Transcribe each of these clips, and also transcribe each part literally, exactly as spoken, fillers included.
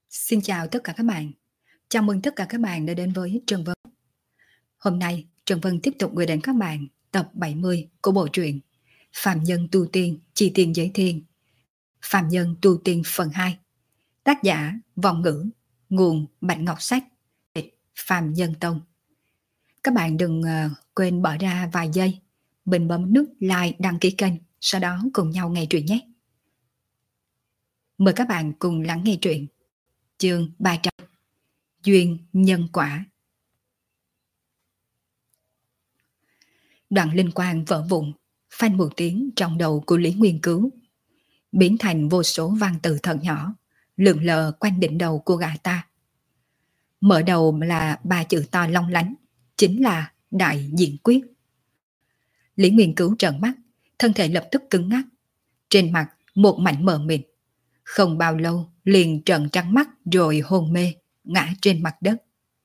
Xin chào tất cả các bạn. Chào mừng tất cả các bạn đã đến với Trần Vân. Hôm nay, Trần Vân tiếp tục gửi đến các bạn tập bảy mươi của bộ truyện Phàm Nhân Tu Tiên Chi Tiên Giới Thiên. Phàm Nhân Tu Tiên phần hai. Tác giả Vọng Ngữ, nguồn Bạch Ngọc Sách, dịch Phàm Nhân Tông. Các bạn đừng uh, quên bỏ ra vài giây, mình bấm nút like đăng ký kênh, sau đó cùng nhau nghe truyện nhé. Mời các bạn cùng lắng nghe truyện. Chương ba trăm. Duyên nhân quả. Đoạn linh quang vỡ vụn, phanh một tiếng trong đầu của Lý Nguyên Cứu, biến thành vô số văn tự thật nhỏ, lượn lờ quanh đỉnh đầu của gã ta. Mở đầu là ba chữ to long lánh, chính là Đại Diện Quyết. Lý Nguyên Cứu trợn mắt, thân thể lập tức cứng ngắc, trên mặt một mảnh mờ mịt. Không bao lâu liền trợn trắng mắt rồi hôn mê, ngã trên mặt đất.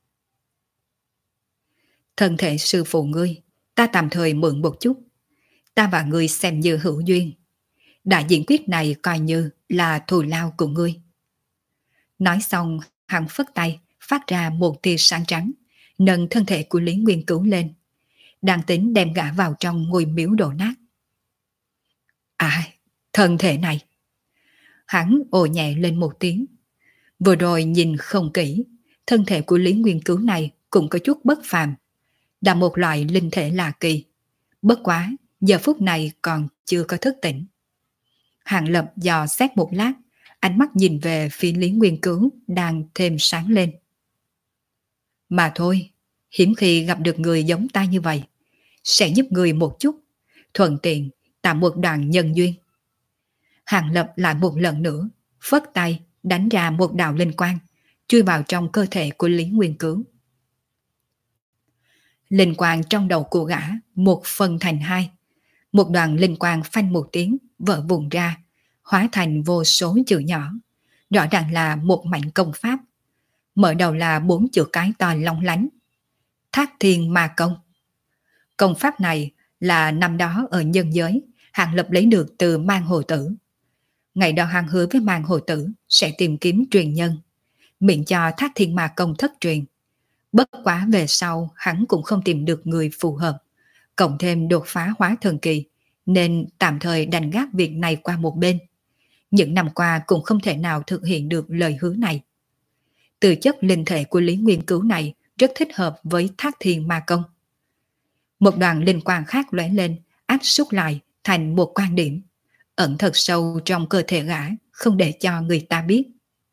Thân thể sư phụ ngươi, ta tạm thời mượn một chút. Ta và ngươi xem như hữu duyên. Đại diện quyết này coi như là thù lao của ngươi. Nói xong, hắn phất tay, phát ra một tia sáng trắng, nâng thân thể của Lý Nguyên Cứu lên, đang tính đem gã vào trong ngôi miếu đổ nát. À, thân thể này. Hắn ồ nhẹ lên một tiếng. Vừa rồi nhìn không kỹ, thân thể của Lý Nguyên Cứu này cũng có chút bất phàm, là một loại linh thể lạ kỳ. Bất quá, giờ phút này còn chưa có thức tỉnh. Hàng Lập dò xét một lát, ánh mắt nhìn về phía Lý Nguyên Cứu đang thêm sáng lên. Mà thôi, hiếm khi gặp được người giống ta như vậy, sẽ giúp người một chút, thuận tiện tạo một đoạn nhân duyên. Hàng Lập lại một lần nữa, phất tay đánh ra một đạo linh quang, chui vào trong cơ thể của Lý Nguyên Cứu. Linh quang trong đầu của gã một phần thành hai, một đoàn linh quang phanh một tiếng vỡ vụn ra, hóa thành vô số chữ nhỏ, rõ ràng là một mảnh công pháp. Mở đầu là bốn chữ cái to long lánh: Thác Thiên Ma Công. Công pháp này là năm đó ở nhân giới Hàng Lập lấy được từ Mang Hồ Tử. Ngày đó hắn hứa với Mang Hồ Tử sẽ tìm kiếm truyền nhân, miễn cho Thác Thiên Ma Công thất truyền. Bất quá về sau hắn cũng không tìm được người phù hợp, cộng thêm đột phá hóa thần kỳ, nên tạm thời đành gác việc này qua một bên. Những năm qua cũng không thể nào thực hiện được lời hứa này. Từ chất linh thể của Lý Nguyên Cứu này rất thích hợp với Thác Thiên Ma Công. Một đoàn linh quang khác lóe lên, áp xúc lại thành một quan điểm, ẩn thật sâu trong cơ thể gã, không để cho người ta biết.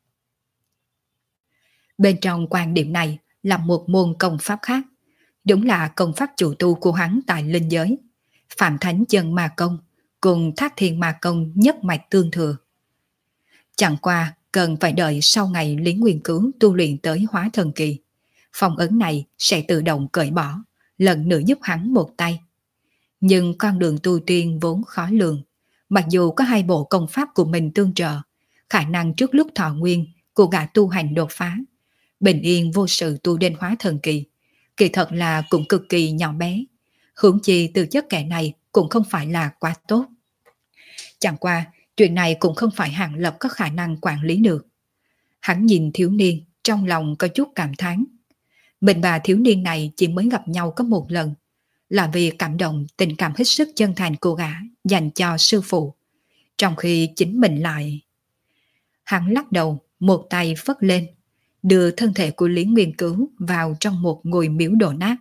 Bên trong quan điểm này là một môn công pháp khác, đúng là công pháp chủ tu của hắn tại linh giới, Phạm Thánh Chân Ma Công cùng Thác Thiên Ma Công nhất mạch tương thừa. Chẳng qua cần phải đợi sau ngày Lý Nguyên Cứu tu luyện tới hóa thần kỳ, phong ấn này sẽ tự động cởi bỏ, lần nữa giúp hắn một tay. Nhưng con đường tu tiên vốn khó lường, mặc dù có hai bộ công pháp của mình tương trợ, khả năng trước lúc thọ nguyên của gã tu hành đột phá, bình yên vô sự tu đến hóa thần kỳ, kỳ thật là cũng cực kỳ nhỏ bé. Huống chi từ chất kẻ này cũng không phải là quá tốt. Chẳng qua, chuyện này cũng không phải Hàng Lập có khả năng quản lý được. Hắn nhìn thiếu niên, trong lòng có chút cảm thán. Mình và thiếu niên này chỉ mới gặp nhau có một lần, là vì cảm động tình cảm hết sức chân thành của gã dành cho sư phụ, trong khi chính mình lại... Hắn lắc đầu, một tay phất lên, đưa thân thể của Lý Nguyên Cứu vào trong một ngôi miếu đổ nát.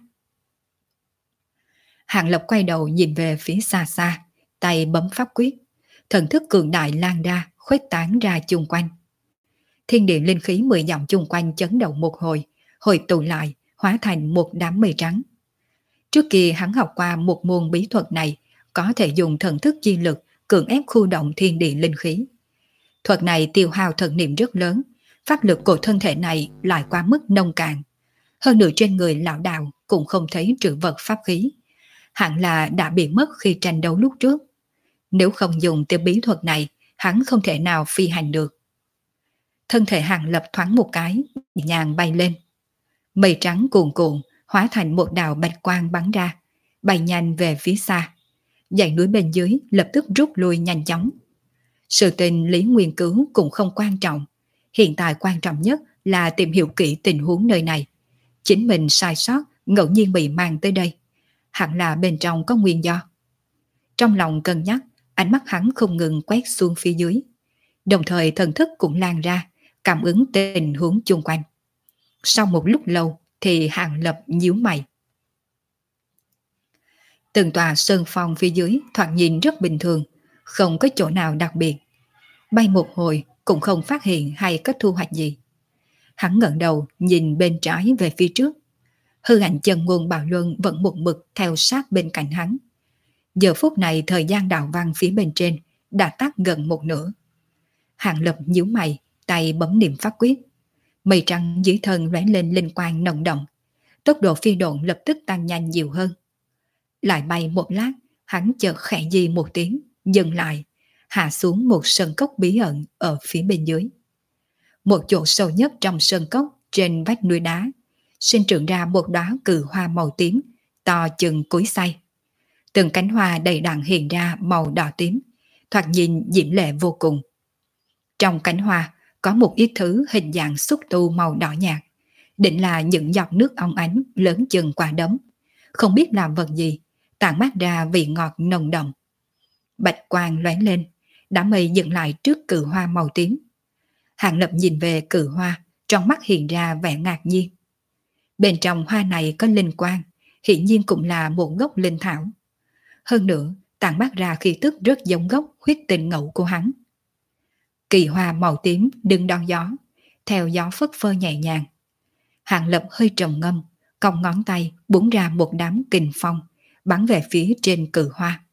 Hàng Lập quay đầu nhìn về phía xa xa, tay bấm pháp quyết, thần thức cường đại lan ra, khuếch tán ra chung quanh. Thiên địa linh khí mười dặm chung quanh chấn động một hồi, hồi tụ lại, hóa thành một đám mây trắng. Trước kia hắn học qua một môn bí thuật này, có thể dùng thần thức chi lực cưỡng ép khu động thiên địa linh khí. Thuật này tiêu hao thần niệm rất lớn, pháp lực của thân thể này lại quá mức nông cạn. Hơn nữa trên người lão đạo cũng không thấy trữ vật pháp khí, hẳn là đã bị mất khi tranh đấu lúc trước. Nếu không dùng tiêu bí thuật này, hắn không thể nào phi hành được. Thân thể Hàng Lập thoáng một cái, nhẹ nhàng bay lên. Mây trắng cuồn cuộn, hóa thành một đạo bạch quang bắn ra, bay nhanh về phía xa. Dãy núi bên dưới lập tức rút lui nhanh chóng. Sự tình Lý Nguyên Cứu cũng không quan trọng, Hiện tại quan trọng nhất là tìm hiểu kỹ tình huống nơi này. Chính mình sai sót, ngẫu nhiên bị mang tới đây. Hẳn là bên trong có nguyên do. Trong lòng cân nhắc, ánh mắt hắn không ngừng quét xuống phía dưới. Đồng thời thần thức cũng lan ra, cảm ứng tình huống chung quanh. Sau một lúc lâu thì Hàng Lập nhíu mày. Từng tòa sơn phong phía dưới thoạt nhìn rất bình thường, không có chỗ nào đặc biệt. Bay một hồi cũng không phát hiện hay có thu hoạch gì. Hắn ngẩng đầu nhìn bên trái về phía trước. Hư ảnh chân ngôn Bạo Luân vẫn một mực theo sát bên cạnh hắn. Giờ phút này thời gian đạo văn phía bên trên đã tắt gần một nửa. Hàng Lập nhíu mày, tay bấm niệm pháp quyết. Mây trắng dưới thân lóe lên linh quang nồng động. Tốc độ phi độn lập tức tăng nhanh nhiều hơn. Lại bay một lát, hắn chợt khẽ di một tiếng, dừng lại, hạ xuống một sơn cốc bí ẩn ở phía bên dưới. Một chỗ sâu nhất trong sơn cốc, trên vách núi đá, sinh trưởng ra một đóa cự hoa màu tím, to chừng cối xay. Từng cánh hoa đầy đặn hiện ra màu đỏ tím, thoạt nhìn diễm lệ vô cùng. Trong cánh hoa có một ít thứ hình dạng xúc tu màu đỏ nhạt, định là những giọt nước óng ánh lớn chừng quả đấm, không biết làm vật gì, tản mát ra vị ngọt nồng đậm. Bạch quang lóe lên, đám mây dừng lại trước cự hoa màu tím. Hàng Lập nhìn về cự hoa, trong mắt hiện ra vẻ ngạc nhiên. Bên trong hoa này có linh quang, hiển nhiên cũng là một gốc linh thảo. Hơn nữa, tản mát ra khí tức rất giống gốc huyết tình ngẫu của hắn. Kỳ hoa màu tím đứng đón gió, theo gió phất phơ nhẹ nhàng. Hàng Lập hơi trầm ngâm, cong ngón tay búng ra một đám kình phong, bắn về phía trên cự hoa.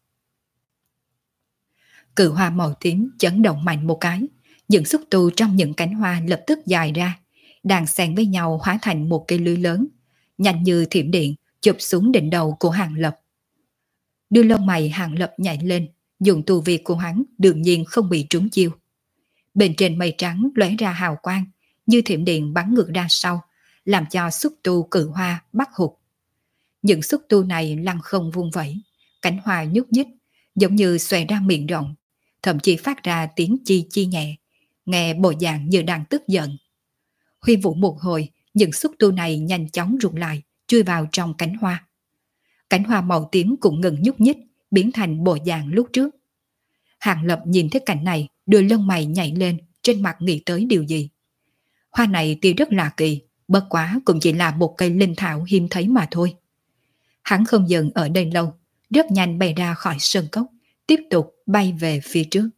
Cự hoa màu tím chấn động mạnh một cái, những xúc tu trong những cánh hoa lập tức dài ra, đàn xen với nhau hóa thành một cây lưới lớn, nhanh như thiểm điện chụp xuống đỉnh đầu của Hàng Lập. Đưa lông mày Hàng Lập nhảy lên, dùng tu vi của hắn đương nhiên không bị trúng chiêu. Bên trên mây trắng lóe ra hào quang, như thiểm điện bắn ngược ra sau, làm cho xúc tu cự hoa bắt hụt. Những xúc tu này lăn không vung vẩy, cánh hoa nhúc nhích, giống như xòe ra miệng rộng, thậm chí phát ra tiếng chi chi nhẹ, nghe bộ dạng như đang tức giận. Huy vũ một hồi, những xúc tu này nhanh chóng rụt lại, chui vào trong cánh hoa. Cánh hoa màu tím cũng ngừng nhúc nhích, biến thành bộ dạng lúc trước. Hàng Lập nhìn thấy cảnh này, đưa lông mày nhảy lên, trên mặt nghĩ tới điều gì. Hoa này tuy rất lạ kỳ, bất quá cũng chỉ là một cây linh thảo hiếm thấy mà thôi. Hắn không dừng ở đây lâu, rất nhanh bay ra khỏi sơn cốc, tiếp tục bay về phía trước.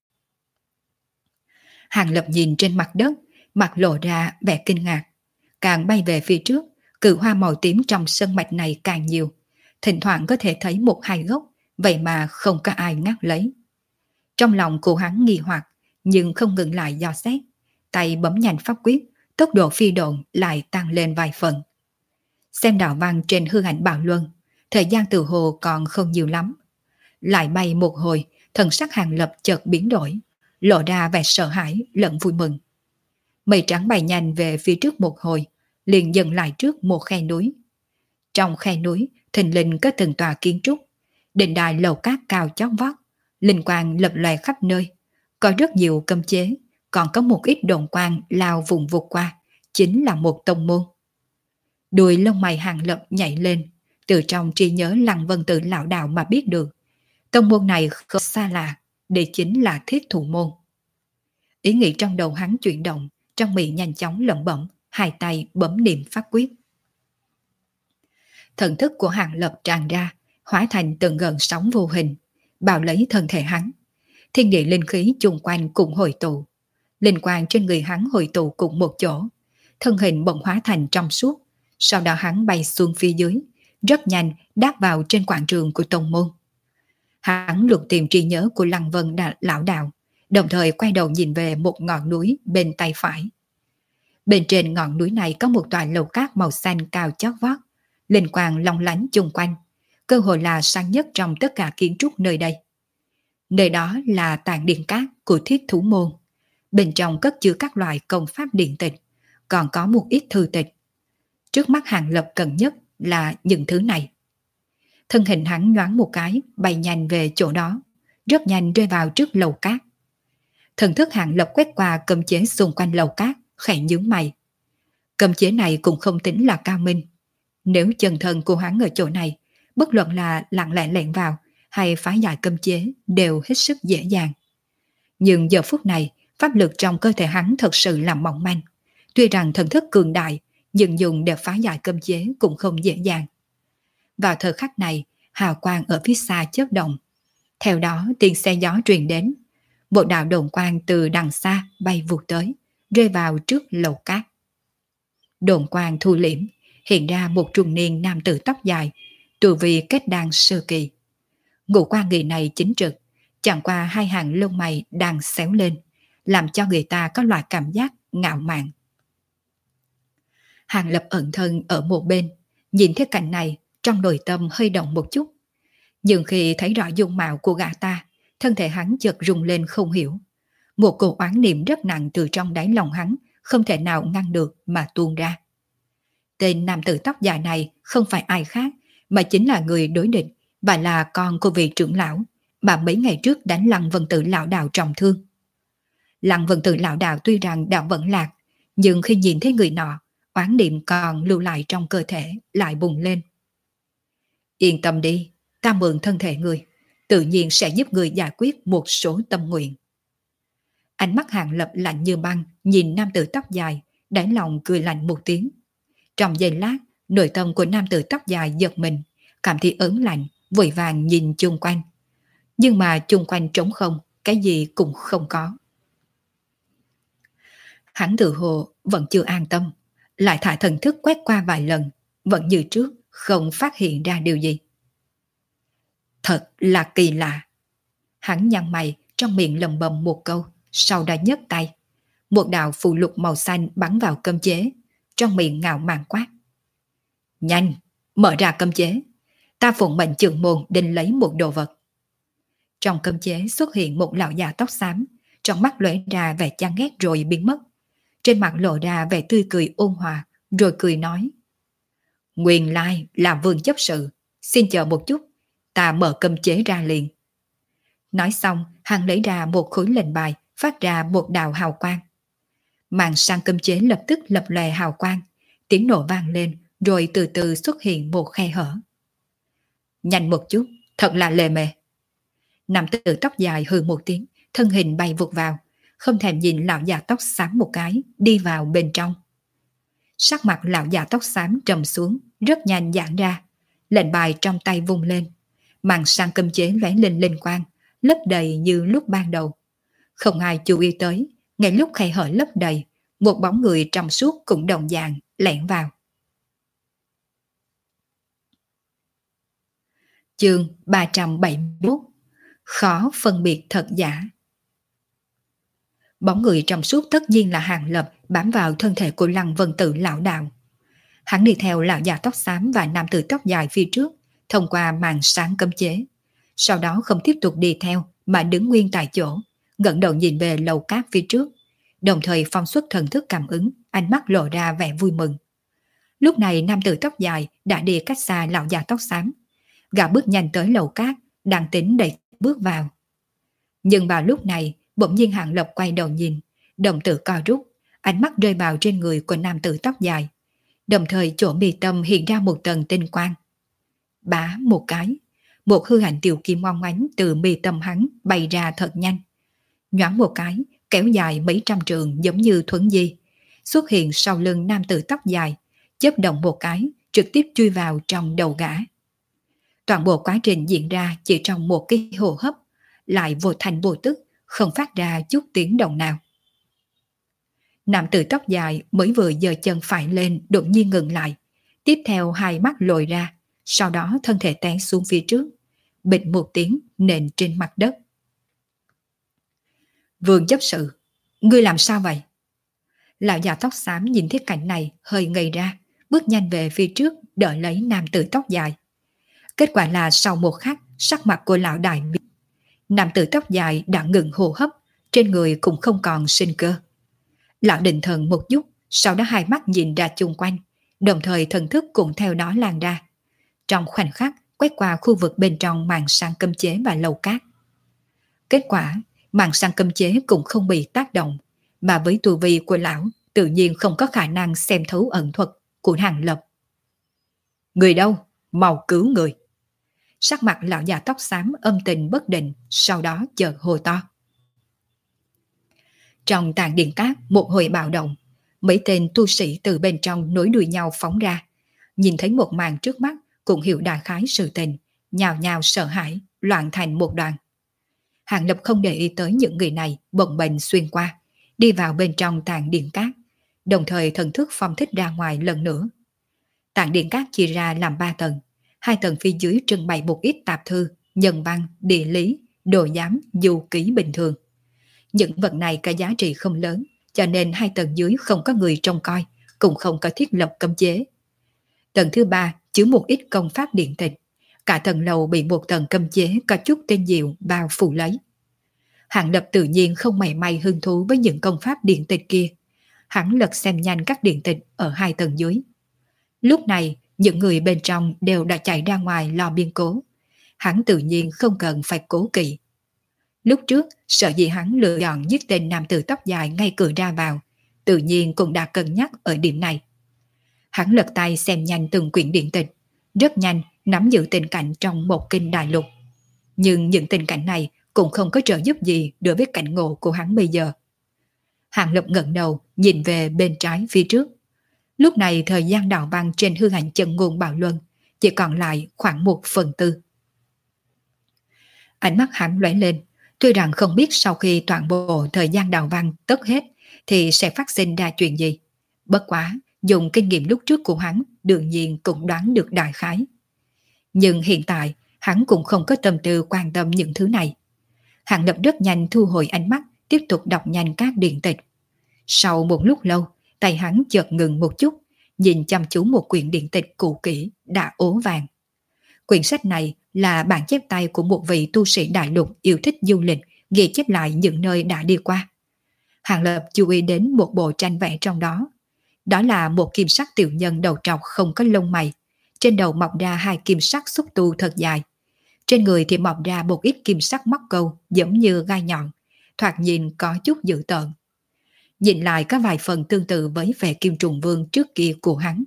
Hàng Lập nhìn trên mặt đất, mặt lộ ra vẻ kinh ngạc. Càng bay về phía trước, cự hoa màu tím trong sơn mạch này càng nhiều. Thỉnh thoảng có thể thấy một hai gốc, vậy mà không có ai ngắt lấy. Trong lòng của hắn nghi hoặc, nhưng không ngừng lại dò xét. Tay bấm nhanh pháp quyết, tốc độ phi độn lại tăng lên vài phần. Xem đạo văn trên hư ảnh Bạo Luân, thời gian từ hồ còn không nhiều lắm. Lại bay một hồi, thần sắc Hàng Lập chợt biến đổi, lộ ra vẻ sợ hãi lẫn vui mừng. Mây trắng bay nhanh về phía trước một hồi, liền dừng lại trước một khe núi. Trong khe núi, thình lình có từng tòa kiến trúc, đền đài lầu cát cao chót vót, linh quang lập lòe khắp nơi, có rất nhiều cấm chế, còn có một ít đồn quang lao vùng vụt qua, chính là một tông môn. Đuôi lông mày Hàng Lập nhảy lên, từ trong trí nhớ Lăng Vân Tự lão đạo mà biết được, tông môn này không xa lạ, đây chính là Thiết Thủ môn. Ý nghĩ trong đầu hắn chuyển động, trong miệng nhanh chóng lẩm bẩm, hai tay bấm niệm pháp quyết. Thần thức của Hàng Lập tràn ra, hóa thành từng gợn sóng vô hình, bao lấy thân thể hắn. Thiên địa linh khí chung quanh cùng hội tụ, linh quang trên người hắn hội tụ cùng một chỗ, thân hình bỗng hóa thành trong suốt. Sau đó hắn bay xuống phía dưới, rất nhanh đáp vào trên quảng trường của tông môn. Hắn lục tìm trí nhớ của Lăng Vân Đà, lão đạo, đồng thời quay đầu nhìn về một ngọn núi bên tay phải. Bên trên ngọn núi này có một tòa lầu cát màu xanh cao chót vót, linh quang long lánh chung quanh, cơ hội là sáng nhất trong tất cả kiến trúc nơi đây. Nơi đó là tàng điện cát của Thiết Thủ môn, bên trong cất chứa các loại công pháp điện tịch, còn có một ít thư tịch. Trước mắt Hàng Lập cần nhất là những thứ này. Thân hình hắn nhoáng một cái, bay nhanh về chỗ đó, rất nhanh rơi vào trước lầu cát. Thần thức Hàng Lập quét qua cấm chế xung quanh lầu cát, khẽ nhướng mày. Cấm chế này cũng không tính là cao minh. Nếu chân thân của hắn ở chỗ này, bất luận là lặng lẽ lẻn vào hay phá giải cấm chế đều hết sức dễ dàng. Nhưng giờ phút này, pháp lực trong cơ thể hắn thật sự là mỏng manh. Tuy rằng thần thức cường đại, nhưng dùng để phá giải cấm chế cũng không dễ dàng. Vào thời khắc này, hào quang ở phía xa chớp động. Theo đó tiếng xe gió truyền đến. Một đạo đồn quang từ đằng xa bay vụt tới, rơi vào trước lầu cát. Đồn quang thu liễm, hiện ra một trung niên nam tử tóc dài, tu vi kết đan sơ kỳ. Ngũ quan người này chính trực, chẳng qua hai hàng lông mày đang xéo lên, làm cho người ta có loại cảm giác ngạo mạn. Hàng Lập ẩn thân ở một bên, nhìn thấy cảnh này, trong nội tâm hơi động một chút. Nhưng khi thấy rõ dung mạo của gã ta, thân thể hắn chợt rung lên không hiểu. Một cổ oán niệm rất nặng từ trong đáy lòng hắn, không thể nào ngăn được mà tuôn ra. Tên nam tử tóc dài này không phải ai khác, mà chính là người đối địch và là con của vị trưởng lão mà mấy ngày trước đánh Lăng Vân Tử lão đạo trọng thương. Lăng Vân Tử lão đạo tuy rằng đã vẫn lạc, nhưng khi nhìn thấy người nọ, oán niệm còn lưu lại trong cơ thể lại bùng lên. Yên tâm đi, ta mượn thân thể người, tự nhiên sẽ giúp người giải quyết một số tâm nguyện. Ánh mắt Hàng Lập lạnh như băng, nhìn nam tử tóc dài, đáy lòng cười lạnh một tiếng. Trong giây lát, nội tâm của nam tử tóc dài giật mình, cảm thấy ớn lạnh, vội vàng nhìn chung quanh. Nhưng mà chung quanh trống không, cái gì cũng không có. Hắn tự hồ vẫn chưa an tâm, lại thả thần thức quét qua vài lần, vẫn như trước, không phát hiện ra điều gì. Thật là kỳ lạ. Hắn nhăn mày, trong miệng lầm bầm một câu, sau đó nhấc tay. Một đạo phù lục màu xanh bắn vào cấm chế, trong miệng ngạo mạn quát. Nhanh, mở ra cấm chế. Ta phụng mệnh trưởng môn định lấy một đồ vật. Trong cấm chế xuất hiện một lão già tóc xám, trong mắt lóe ra vẻ chán ghét rồi biến mất. Trên mặt lộ ra vẻ tươi cười ôn hòa, rồi cười nói. Nguyên lai là vương chấp sự, xin chờ một chút, ta mở cấm chế ra liền. Nói xong, hắn lấy ra một khối lệnh bài, phát ra một đạo hào quang. Màn sang cấm chế lập tức lập lòe hào quang, tiếng nổ vang lên, rồi từ từ xuất hiện một khe hở. Nhanh một chút, thật là lề mề. Nam tử tóc dài hừ một tiếng, thân hình bay vụt vào, không thèm nhìn lão già tóc xám một cái, đi vào bên trong. Sắc mặt lão già tóc xám trầm xuống, rất nhanh giãn ra, lệnh bài trong tay vung lên, màn sang cấm chế lóe lên linh quang, lấp đầy như lúc ban đầu. Không ai chú ý tới, ngay lúc khe hở lấp đầy, một bóng người trong suốt cũng đồng dạng lẻn vào. Chương ba trăm bảy mươi mốt. Khó phân biệt thật giả. Bóng người trong suốt tất nhiên là Hàng Lập bám vào thân thể của Lăng Vân Tử lão đạo. Hắn đi theo lão già tóc xám và nam tử tóc dài phía trước, thông qua màn sáng cấm chế. Sau đó không tiếp tục đi theo mà đứng nguyên tại chỗ, ngẩng đầu nhìn về lầu cát phía trước, đồng thời phong xuất thần thức cảm ứng, ánh mắt lộ ra vẻ vui mừng. Lúc này nam tử tóc dài đã đi cách xa lão già tóc xám, gã bước nhanh tới lầu cát, đang tính đẩy bước vào. Nhưng vào lúc này, bỗng nhiên Hàng Lập quay đầu nhìn, đồng tử co rút, ánh mắt rơi vào trên người của nam tử tóc dài, đồng thời chỗ mi tâm hiện ra một tầng tinh quang. Bá một cái, một hư ảnh tiểu kim ngoan ngoánh từ mi tâm hắn bay ra thật nhanh, nhoáng một cái, kéo dài mấy trăm trường giống như thuấn di, xuất hiện sau lưng nam tử tóc dài, chớp động một cái, trực tiếp chui vào trong đầu gã. Toàn bộ quá trình diễn ra chỉ trong một cái hô hấp, lại vô thành vô tức, không phát ra chút tiếng động nào. Nam tử tóc dài mới vừa giơ chân phải lên đột nhiên ngừng lại, tiếp theo hai mắt lồi ra, sau đó thân thể té xuống phía trước, bịch một tiếng nện trên mặt đất. Vương chấp sự, ngươi làm sao vậy? Lão già tóc xám nhìn thấy cảnh này hơi ngây ra, bước nhanh về phía trước đỡ lấy nam tử tóc dài. Kết quả là sau một khắc, sắc mặt của lão đại biến. Nam tử tóc dài đã ngừng hô hấp, trên người cũng không còn sinh cơ. Lão định thần một chút, sau đó hai mắt nhìn ra chung quanh, đồng thời thần thức cũng theo đó lan ra. Trong khoảnh khắc, quét qua khu vực bên trong màn sang cấm chế và lầu cát. Kết quả, màn sang cấm chế cũng không bị tác động, mà với tu vi của lão tự nhiên không có khả năng xem thấu ẩn thuật của Hàng Lập. Người đâu? Mau cứu người! Sắc mặt lão già tóc xám âm tình bất định, sau đó chợt hô to. Trong tàn điện cát một hồi bạo động, mấy tên tu sĩ từ bên trong nối đuôi nhau phóng ra, nhìn thấy một màn trước mắt cũng hiểu đại khái sự tình, nhào nhào sợ hãi, loạn thành một đoàn. Hàng Lập không để ý tới những người này bồng bềnh xuyên qua, đi vào bên trong tàn điện cát, đồng thời thần thức phong thích ra ngoài lần nữa. Tàn điện cát chia ra làm ba tầng, hai tầng phía dưới trưng bày một ít tạp thư, nhân văn, địa lý, đồ giám, du ký bình thường. Những vật này có giá trị không lớn, cho nên hai tầng dưới không có người trông coi, cũng không có thiết lập cấm chế. Tầng thứ ba chứa một ít công pháp điện tịch, cả tầng lầu bị một tầng cấm chế có chút tên diệu bao phủ lấy. Hàng Lập tự nhiên không mảy may hứng thú với những công pháp điện tịch kia. Hắn lật xem nhanh các điện tịch ở hai tầng dưới. Lúc này, những người bên trong đều đã chạy ra ngoài lo biên cố. Hắn tự nhiên không cần phải cố kỵ. Lúc trước, sợ gì hắn lựa chọn giết tên nam tử tóc dài ngay cửa ra vào, tự nhiên cũng đã cân nhắc ở điểm này. Hắn lật tay xem nhanh từng quyển điện tịch, rất nhanh nắm giữ tình cảnh trong một kinh đại lục. Nhưng những tình cảnh này cũng không có trợ giúp gì đối với cảnh ngộ của hắn bây giờ. Hàng Lập ngẩng đầu nhìn về bên trái phía trước. Lúc này thời gian đảo băng trên hư hành chân ngôn bạo luân chỉ còn lại khoảng một phần tư. Ánh mắt hắn lóe lên, tuy rằng không biết sau khi toàn bộ thời gian đào văn tất hết thì sẽ phát sinh ra chuyện gì. Bất quá, dùng kinh nghiệm lúc trước của hắn đương nhiên cũng đoán được đại khái. Nhưng hiện tại, hắn cũng không có tâm tư quan tâm những thứ này. Hàng Lập rất nhanh thu hồi ánh mắt, tiếp tục đọc nhanh các điện tịch. Sau một lúc lâu, tay hắn chợt ngừng một chút, nhìn chăm chú một quyển điện tịch cũ kỹ đã ố vàng. Quyển sách này là bản chép tay của một vị tu sĩ đại lục yêu thích du lịch, ghi chép lại những nơi đã đi qua. Hàng Lập chú ý đến một bộ tranh vẽ trong đó. Đó là một kim sắc tiểu nhân đầu trọc không có lông mày, trên đầu mọc ra hai kim sắc xúc tu thật dài. Trên người thì mọc ra một ít kim sắc móc câu giống như gai nhọn, thoạt nhìn có chút dữ tợn. Nhìn lại có vài phần tương tự với vẻ Kim Trùng Vương trước kia của hắn.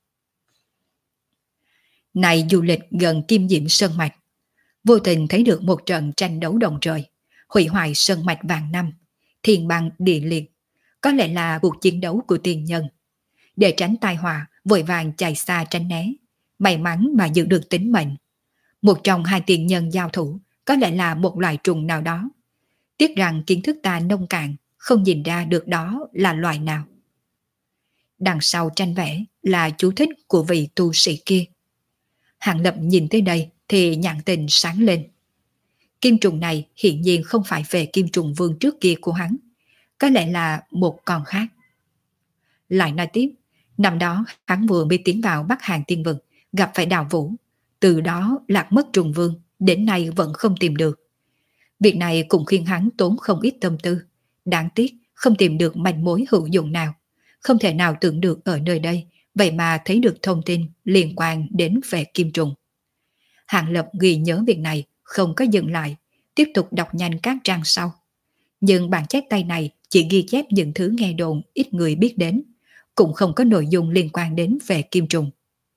Này du lịch gần Kim Diệm Sơn Mạch, vô tình thấy được một trận tranh đấu động trời, hủy hoại sơn mạch vạn năm, thiên băng địa liệt, có lẽ là cuộc chiến đấu của tiền nhân. Để tránh tai họa, vội vàng chạy xa tránh né, may mắn mà giữ được tính mệnh. Một trong hai tiền nhân giao thủ, có lẽ là một loài trùng nào đó. Tiếc rằng kiến thức ta nông cạn, không nhìn ra được đó là loài nào. Đằng sau tranh vẽ là chú thích của vị tu sĩ kia. Hàng Lập nhìn tới đây thì nhãn tình sáng lên. Kim trùng này hiện nhiên không phải về Kim Trùng Vương trước kia của hắn, có lẽ là một con khác. Lại nói tiếp, năm đó hắn vừa mới tiến vào Bắc Hàng Tiên Vực, gặp phải Đào Vũ, từ đó lạc mất Trùng Vương, đến nay vẫn không tìm được. Việc này cũng khiến hắn tốn không ít tâm tư, đáng tiếc không tìm được manh mối hữu dụng nào, không thể nào tưởng được ở nơi đây, vậy mà thấy được thông tin liên quan đến về Kim Trùng. Hàng Lập ghi nhớ việc này, không có dừng lại, tiếp tục đọc nhanh các trang sau. Nhưng bản chép tay này chỉ ghi chép những thứ nghe đồn ít người biết đến, cũng không có nội dung liên quan đến về Kim Trùng.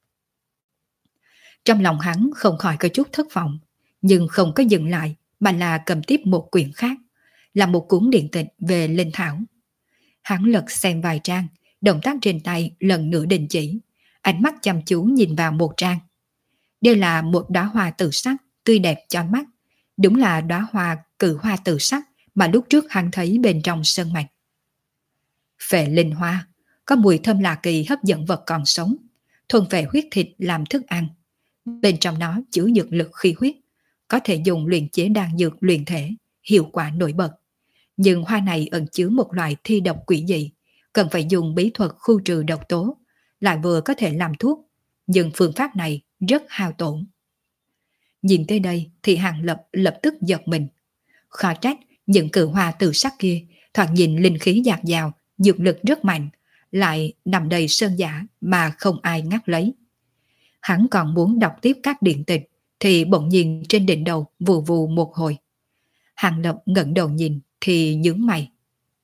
Trong lòng hắn không khỏi có chút thất vọng, nhưng không có dừng lại mà là cầm tiếp một quyển khác, là một cuốn điện tịch về linh thảo. Hắn lật xem vài trang, động tác trên tay lần nữa đình chỉ, ánh mắt chăm chú nhìn vào một trang. Đây là một đóa hoa tự sắc tươi đẹp cho mắt, đúng là đóa hoa cự hoa tự sắc mà lúc trước hắn thấy bên trong sơn mạch. Phệ linh hoa, có mùi thơm lạ kỳ hấp dẫn vật còn sống, thuần về huyết thịt làm thức ăn. Bên trong nó chứa dược lực khí huyết, có thể dùng luyện chế đan dược luyện thể, hiệu quả nổi bật. Nhưng hoa này ẩn chứa một loại thi độc quỷ dị, cần phải dùng bí thuật khu trừ độc tố, lại vừa có thể làm thuốc, nhưng phương pháp này rất hao tổn. Nhìn tới đây thì Hàng Lập lập tức giật mình. Khó trách những cự hoa tự sắc kia thoạt nhìn linh khí dạt dào, dược lực rất mạnh, lại nằm đầy sơn giả mà không ai ngắt lấy. Hắn còn muốn đọc tiếp các điện tịch thì bỗng nhiên trên đỉnh đầu vù vù một hồi. Hàng Lập ngẩng đầu nhìn thì nhướng mày.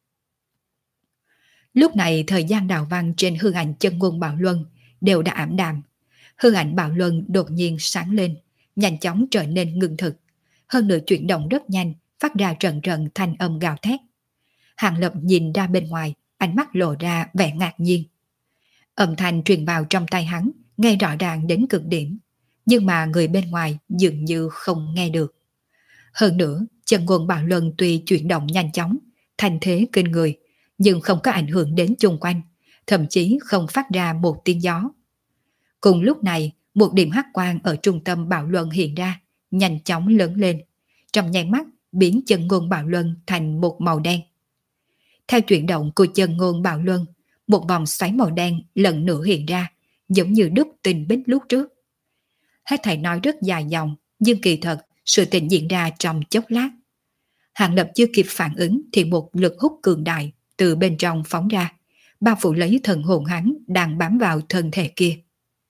Lúc này thời gian đào văn trên hư ảnh chân ngôn Bảo Luân đều đã ảm đạm. Hư ảnh Bảo Luân đột nhiên sáng lên, nhanh chóng trở nên ngưng thực. Hơn nữa chuyển động rất nhanh, phát ra trận trận thanh âm gào thét. Hàng Lập nhìn ra bên ngoài, ánh mắt lộ ra vẻ ngạc nhiên. Âm thanh truyền vào trong tay hắn, nghe rõ ràng đến cực điểm, nhưng mà người bên ngoài dường như không nghe được. Hơn nữa, chân ngôn Bảo Luân tuy chuyển động nhanh chóng, thành thế kinh người, nhưng không có ảnh hưởng đến chung quanh, thậm chí không phát ra một tiếng gió. Cùng lúc này, một điểm hắc quang ở trung tâm Bảo Luân hiện ra, nhanh chóng lớn lên, trong nháy mắt biến chân ngôn Bảo Luân thành một màu đen. Theo chuyển động của chân ngôn Bảo Luân, một vòng xoáy màu đen lần nữa hiện ra, giống như đúc tình bích lúc trước. Hết thảy nói rất dài dòng, nhưng kỳ thật sự tình diễn ra trong chốc lát. Hàng Lập chưa kịp phản ứng thì một lực hút cường đại từ bên trong phóng ra, bao phủ lấy thần hồn hắn đang bám vào thân thể kia.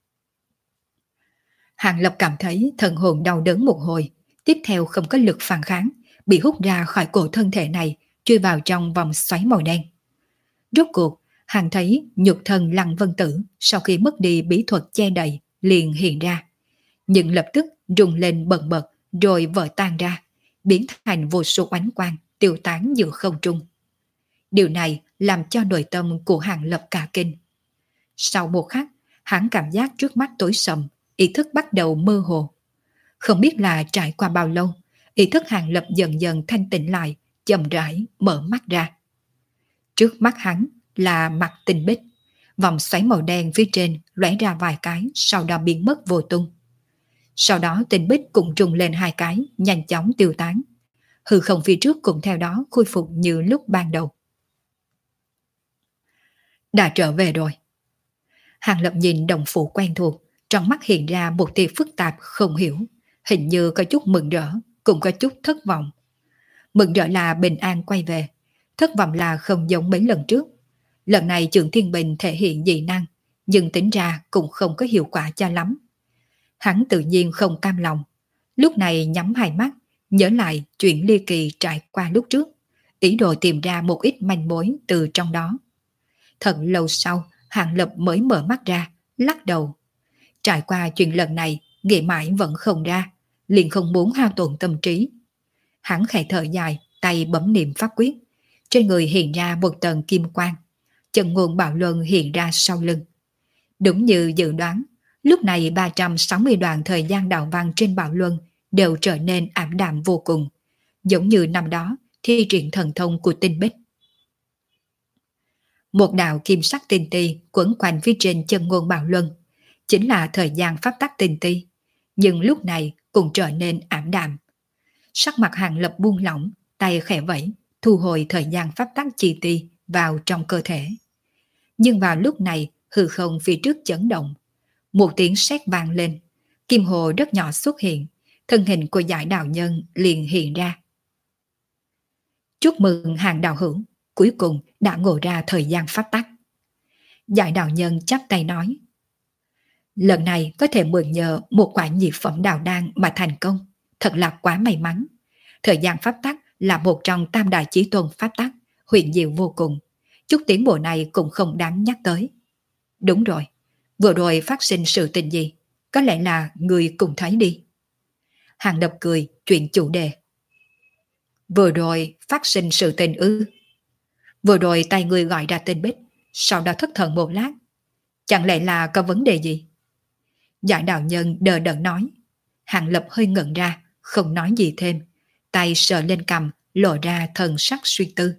Hàng Lập cảm thấy thần hồn đau đớn một hồi, tiếp theo không có lực phản kháng, bị hút ra khỏi cổ thân thể này, chui vào trong vòng xoáy màu đen. Rốt cuộc, Hàng thấy nhục thân Lăng Vân Tử sau khi mất đi bí thuật che đậy liền hiện ra, nhưng lập tức rung lên bần bật rồi vỡ tan ra, biến thành vô số ánh quang tiêu tán giữa không trung. Điều này làm cho nội tâm của Hàng Lập cả kinh. Sau một khắc, hắn cảm giác trước mắt tối sầm, ý thức bắt đầu mơ hồ. Không biết là trải qua bao lâu, ý thức Hàng Lập dần dần thanh tịnh lại, chậm rãi mở mắt ra. Trước mắt hắn là mặt tinh bích, vòng xoáy màu đen phía trên lóe ra vài cái, sau đó biến mất vô tung. Sau đó tinh bích cũng trùng lên hai cái, nhanh chóng tiêu tán. Hư không phía trước cũng theo đó khôi phục như lúc ban đầu. Đã trở về rồi. Hàng Lập nhìn đồng phụ quen thuộc, trong mắt hiện ra một tia phức tạp không hiểu, hình như có chút mừng rỡ, cũng có chút thất vọng. Mừng rỡ là bình an quay về, thất vọng là không giống mấy lần trước. Lần này Trượng Thiên Bình thể hiện dị năng, nhưng tính ra cũng không có hiệu quả cho lắm. Hắn tự nhiên không cam lòng, lúc này nhắm hai mắt, nhớ lại chuyện ly kỳ trải qua lúc trước, ý đồ tìm ra một ít manh mối từ trong đó. Thật lâu sau, Hàng Lập mới mở mắt ra, lắc đầu. Trải qua chuyện lần này, nghĩ mãi vẫn không ra, liền không muốn hao tổn tâm trí. Hắn khẽ thở dài, tay bấm niệm pháp quyết. Trên người hiện ra một tầng kim quang, chân ngôn Bảo Luân hiện ra sau lưng. Đúng như dự đoán, lúc này ba trăm sáu mươi đoạn thời gian đạo văn trên Bảo Luân đều trở nên ảm đạm vô cùng, giống như năm đó thi triển thần thông của tinh bích. Một đạo kim sắc tinh ti quấn quanh phía trên chân ngôn Bảo Luân, chính là thời gian pháp tắc tinh ti, nhưng lúc này cũng trở nên ảm đạm. Sắc mặt Hàng Lập buông lỏng, tay khẽ vẫy, thu hồi thời gian pháp tắc chi ti vào trong cơ thể. Nhưng vào lúc này, hư không phía trước chấn động. Một tiếng sét vang lên, kim hồ rất nhỏ xuất hiện, thân hình của Giải Đạo Nhân liền hiện ra. Chúc mừng Hàng đạo hữu, cuối cùng đã ngộ ra thời gian pháp tắc. Giải Đạo Nhân chắp tay nói. Lần này có thể mượn nhờ một quả nhiệt phẩm đào đan mà thành công, thật là quá may mắn. Thời gian pháp tắc là một trong tam đại chí tôn pháp tắc, huyền diệu vô cùng. Chút tiến bộ này cũng không đáng nhắc tới. Đúng rồi, vừa rồi phát sinh sự tình gì? Có lẽ là người cùng thấy đi. Hàng Lập cười, chuyện chủ đề. Vừa rồi phát sinh sự tình ư? Vừa rồi tay người gọi ra tên Bích, sau đó thất thần một lát. Chẳng lẽ là có vấn đề gì? Giải Đạo Nhân đờ đẫn nói. Hàng Lập hơi ngẩn ra, không nói gì thêm. Tay sờ lên cằm, lộ ra thần sắc suy tư.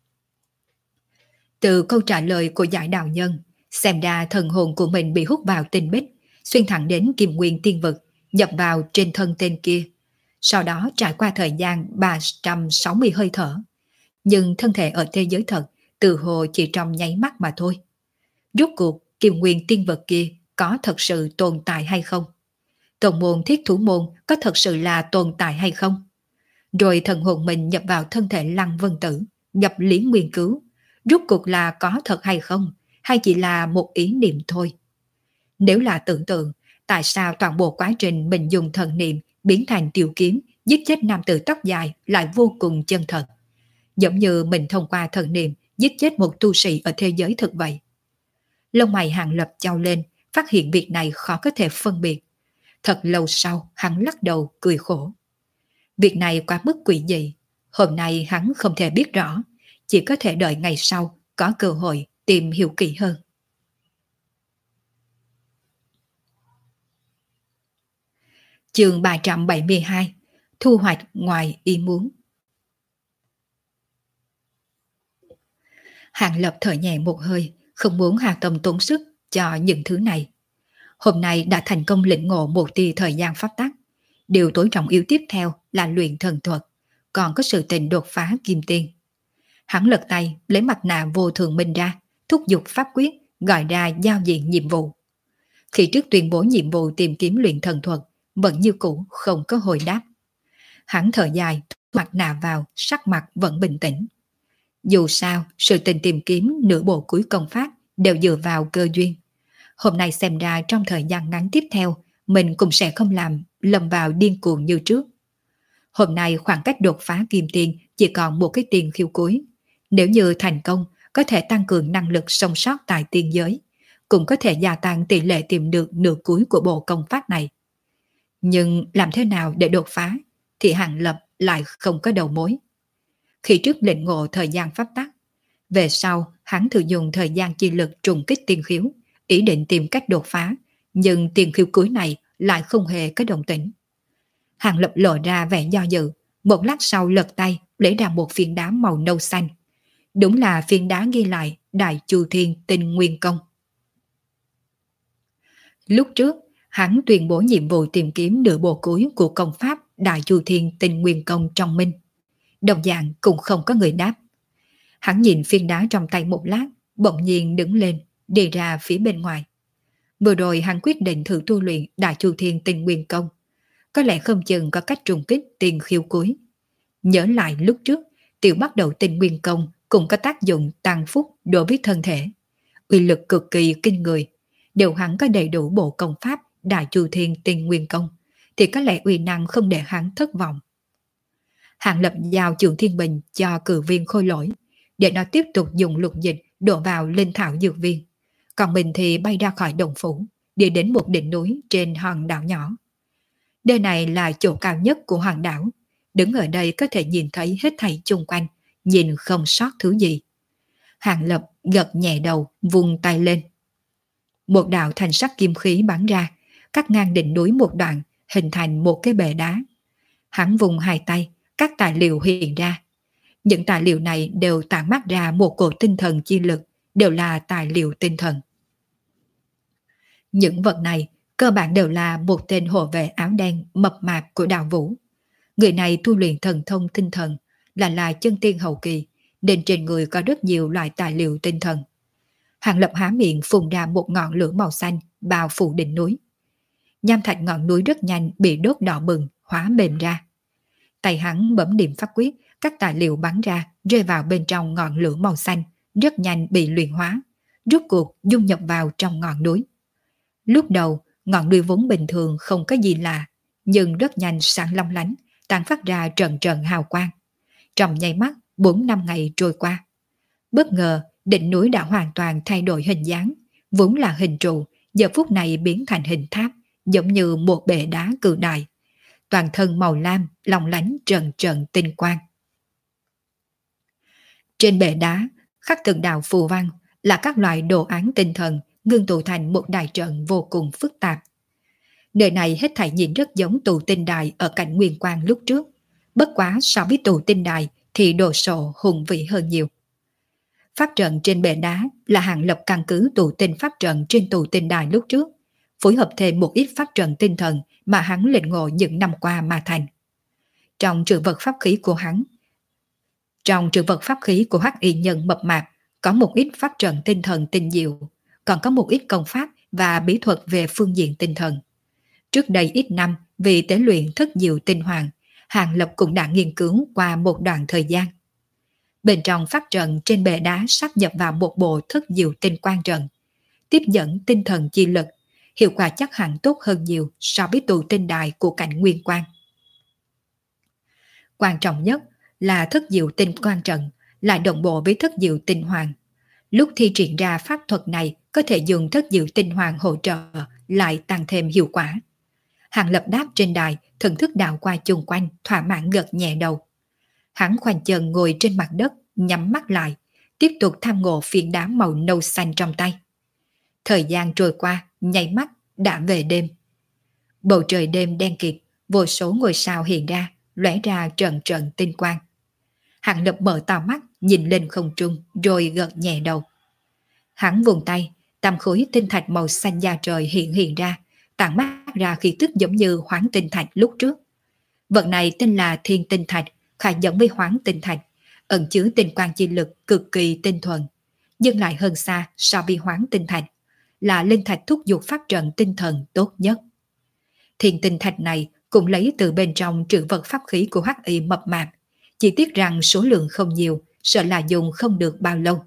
Từ câu trả lời của Giải Đạo Nhân, xem ra thần hồn của mình bị hút vào tinh bích, xuyên thẳng đến Kim Nguyên Tiên Vực, nhập vào trên thân tên kia. Sau đó trải qua thời gian ba trăm sáu mươi hơi thở. Nhưng thân thể ở thế giới thật, từ hồ chỉ trong nháy mắt mà thôi. Rốt cuộc, Kim Nguyên Tiên Vực kia có thật sự tồn tại hay không? Tôn môn Thiết Thủ Môn có thật sự là tồn tại hay không? Rồi thần hồn mình nhập vào thân thể Lăng Vân Tử, nhập lý nguyên cứu. Rốt cuộc là có thật hay không? Hay chỉ là một ý niệm thôi? Nếu là tưởng tượng, tại sao toàn bộ quá trình mình dùng thần niệm biến thành tiểu kiếm giết chết nam tử tóc dài lại vô cùng chân thật. Giống như mình thông qua thần niệm giết chết một tu sĩ ở thế giới thực vậy. Lông mày Hàng Lập chau lên, phát hiện việc này khó có thể phân biệt. Thật lâu sau, hắn lắc đầu cười khổ. Việc này quá mức quỷ dị, hôm nay hắn không thể biết rõ, chỉ có thể đợi ngày sau có cơ hội tìm hiểu kỹ hơn. Chương ba trăm bảy mươi hai, thu hoạch ngoài ý muốn. Hàng Lập thở nhẹ một hơi, không muốn hao tâm tốn sức cho những thứ này. Hôm nay đã thành công lĩnh ngộ một tia thời gian pháp tắc. Điều tối trọng yếu tiếp theo là luyện thần thuật, còn có sự tình đột phá kim tiên. Hắn lật tay lấy mặt nạ vô thường minh ra, thúc giục pháp quyết, gọi ra giao diện nhiệm vụ. Khi trước tuyên bố nhiệm vụ tìm kiếm luyện thần thuật, vẫn như cũ không có hồi đáp. Hắn thở dài, mặt nạ vào, sắc mặt vẫn bình tĩnh. Dù sao, sự tình tìm kiếm nửa bộ cuối công pháp đều dựa vào cơ duyên. Hôm nay xem ra trong thời gian ngắn tiếp theo, mình cũng sẽ không làm lầm vào điên cuồng như trước. Hôm nay khoảng cách đột phá kim tiên chỉ còn một cái tiền khiêu cuối. Nếu như thành công, có thể tăng cường năng lực sống sót tại tiên giới, cũng có thể gia tăng tỷ lệ tìm được nửa cuối của bộ công pháp này. Nhưng làm thế nào để đột phá, thì Hàng Lập lại không có đầu mối. Khi trước lĩnh ngộ thời gian pháp tắc, về sau hắn thử dùng thời gian chi lực trùng kích tiên khiếu, ý định tìm cách đột phá, nhưng tiền khiếu cuối này lại không hề có động tĩnh. Hàng Lập lộ ra vẻ do dự, một lát sau lật tay lấy ra một phiến đá màu nâu xanh. Đúng là phiến đá ghi lại Đại Chu Thiên Tinh Nguyên Công. Lúc trước, hắn tuyên bố nhiệm vụ tìm kiếm nửa bộ cuối của công pháp Đại Chu Thiên Tinh Nguyên Công trong minh. Đồng dạng cũng không có người đáp. Hắn nhìn phiến đá trong tay một lát, bỗng nhiên đứng lên, đi ra phía bên ngoài. Vừa rồi hắn quyết định thử tu luyện Đại Chu Thiên Tinh Nguyên Công. Có lẽ không chừng có cách trùng kích tiền khiêu cuối. Nhớ lại lúc trước, tiểu bắt đầu Tinh Nguyên Công cũng có tác dụng tăng phúc đối với thân thể. Uy lực cực kỳ kinh người. Nếu hắn có đầy đủ bộ công pháp Đại Chu Thiên Tinh Nguyên Công, thì có lẽ uy năng không để hắn thất vọng. Hàng Lập giao Trường Thiên Bình cho cử viên Khôi Lỗi, để nó tiếp tục dùng lục dịch đổ vào linh thảo dược viên. Còn mình thì bay ra khỏi đồng phủ, đi đến một đỉnh núi trên hòn đảo nhỏ. Nơi này là chỗ cao nhất của hòn đảo. Đứng ở đây có thể nhìn thấy hết thảy chung quanh, nhìn không sót thứ gì. Hàng Lập gật nhẹ đầu, vung tay lên. Một đạo thanh sắc kim khí bắn ra, cắt ngang đỉnh núi một đoạn, hình thành một cái bệ đá. Hắn vùng hai tay, các tài liệu hiện ra. Những tài liệu này đều tản mát ra một cổ tinh thần chi lực, đều là tài liệu tinh thần. Những vật này cơ bản đều là một tên hộ vệ áo đen mập mạp của Đạo Vũ. Người này tu luyện thần thông tinh thần, là là chân tiên hậu kỳ, nên trên người có rất nhiều loại tài liệu tinh thần. Hàng Lập há miệng phun ra một ngọn lửa màu xanh bao phủ đỉnh núi. Nham thạch ngọn núi rất nhanh bị đốt đỏ bừng, hóa mềm ra. Tay hắn bấm niệm pháp quyết, các tài liệu bắn ra rơi vào bên trong ngọn lửa màu xanh, rất nhanh bị luyện hóa, rốt cuộc dung nhập vào trong ngọn núi. Lúc đầu, ngọn núi vốn bình thường không có gì lạ, nhưng rất nhanh sáng long lánh, tản phát ra trận trận hào quang. Trong nháy mắt, bốn năm ngày trôi qua. Bất ngờ, đỉnh núi đã hoàn toàn thay đổi hình dáng, vốn là hình trụ, giờ phút này biến thành hình tháp, giống như một bệ đá cự đại. Toàn thân màu lam, long lánh trần trần tinh quang. Trên bệ đá, khắc từng đạo phù văn là các loại đồ án tinh thần ngưng tụ thành một đại trận vô cùng phức tạp. Nơi này hết thảy nhìn rất giống tụ tinh đài ở cạnh Nguyên Quang lúc trước, bất quá so với tụ tinh đài thì đồ sộ hùng vĩ hơn nhiều. Pháp trận trên bệ đá là Hàng Lập căn cứ tụ tinh pháp trận trên tụ tinh đài lúc trước, phối hợp thêm một ít pháp trận tinh thần mà hắn lĩnh ngộ những năm qua mà thành. Trong trữ vật pháp khí của hắn, trong trữ vật pháp khí của Hắc Y Nhân mập mạp có một ít pháp trận tinh thần tinh diệu, còn có một ít công pháp và bí thuật về phương diện tinh thần. Trước đây ít năm, vì tế luyện thất diệu tinh hoàng, Hàng Lập cũng đã nghiên cứu qua một đoạn thời gian. Bên trong pháp trận trên bệ đá sắp nhập vào một bộ thất diệu tinh quang trận, tiếp dẫn tinh thần chi lực, hiệu quả chắc hẳn tốt hơn nhiều so với tụ tinh đài của cảnh Nguyên Quang. Quan trọng nhất là thất diệu tinh quan trận lại đồng bộ với thất diệu tinh hoàng. Lúc thi triển ra pháp thuật này có thể dùng thất diệu tinh hoàng hỗ trợ lại tăng thêm hiệu quả. Hàng Lập đáp trên đài, thần thức đạo qua chung quanh, thỏa mãn gật nhẹ đầu. Hắn khoanh chân ngồi trên mặt đất, nhắm mắt lại, tiếp tục tham ngộ phiến đá màu nâu xanh trong tay. Thời gian trôi qua, nháy mắt, đã về đêm. Bầu trời đêm đen kịt, vô số ngôi sao hiện ra, lóe ra trận trận tinh quang. Hàng Lập mở to mắt, nhìn lên không trung, rồi gật nhẹ đầu. Hắn vùng tay, tam khối tinh thạch màu xanh da trời hiện hiện ra, tản mát ra khí tức giống như hoán tinh thạch lúc trước. Vật này tên là thiên tinh thạch, khá giống với hoán tinh thạch, ẩn chứa tinh quang chi lực cực kỳ tinh thuần, nhưng lại hơn xa so với hoán tinh thạch, là linh thạch thúc giục phát trận tinh thần tốt nhất. Thiên tinh thạch này cũng lấy từ bên trong trữ vật pháp khí của Hắc Y mập mạp, chỉ tiếc rằng số lượng không nhiều, sợ là dùng không được bao lâu.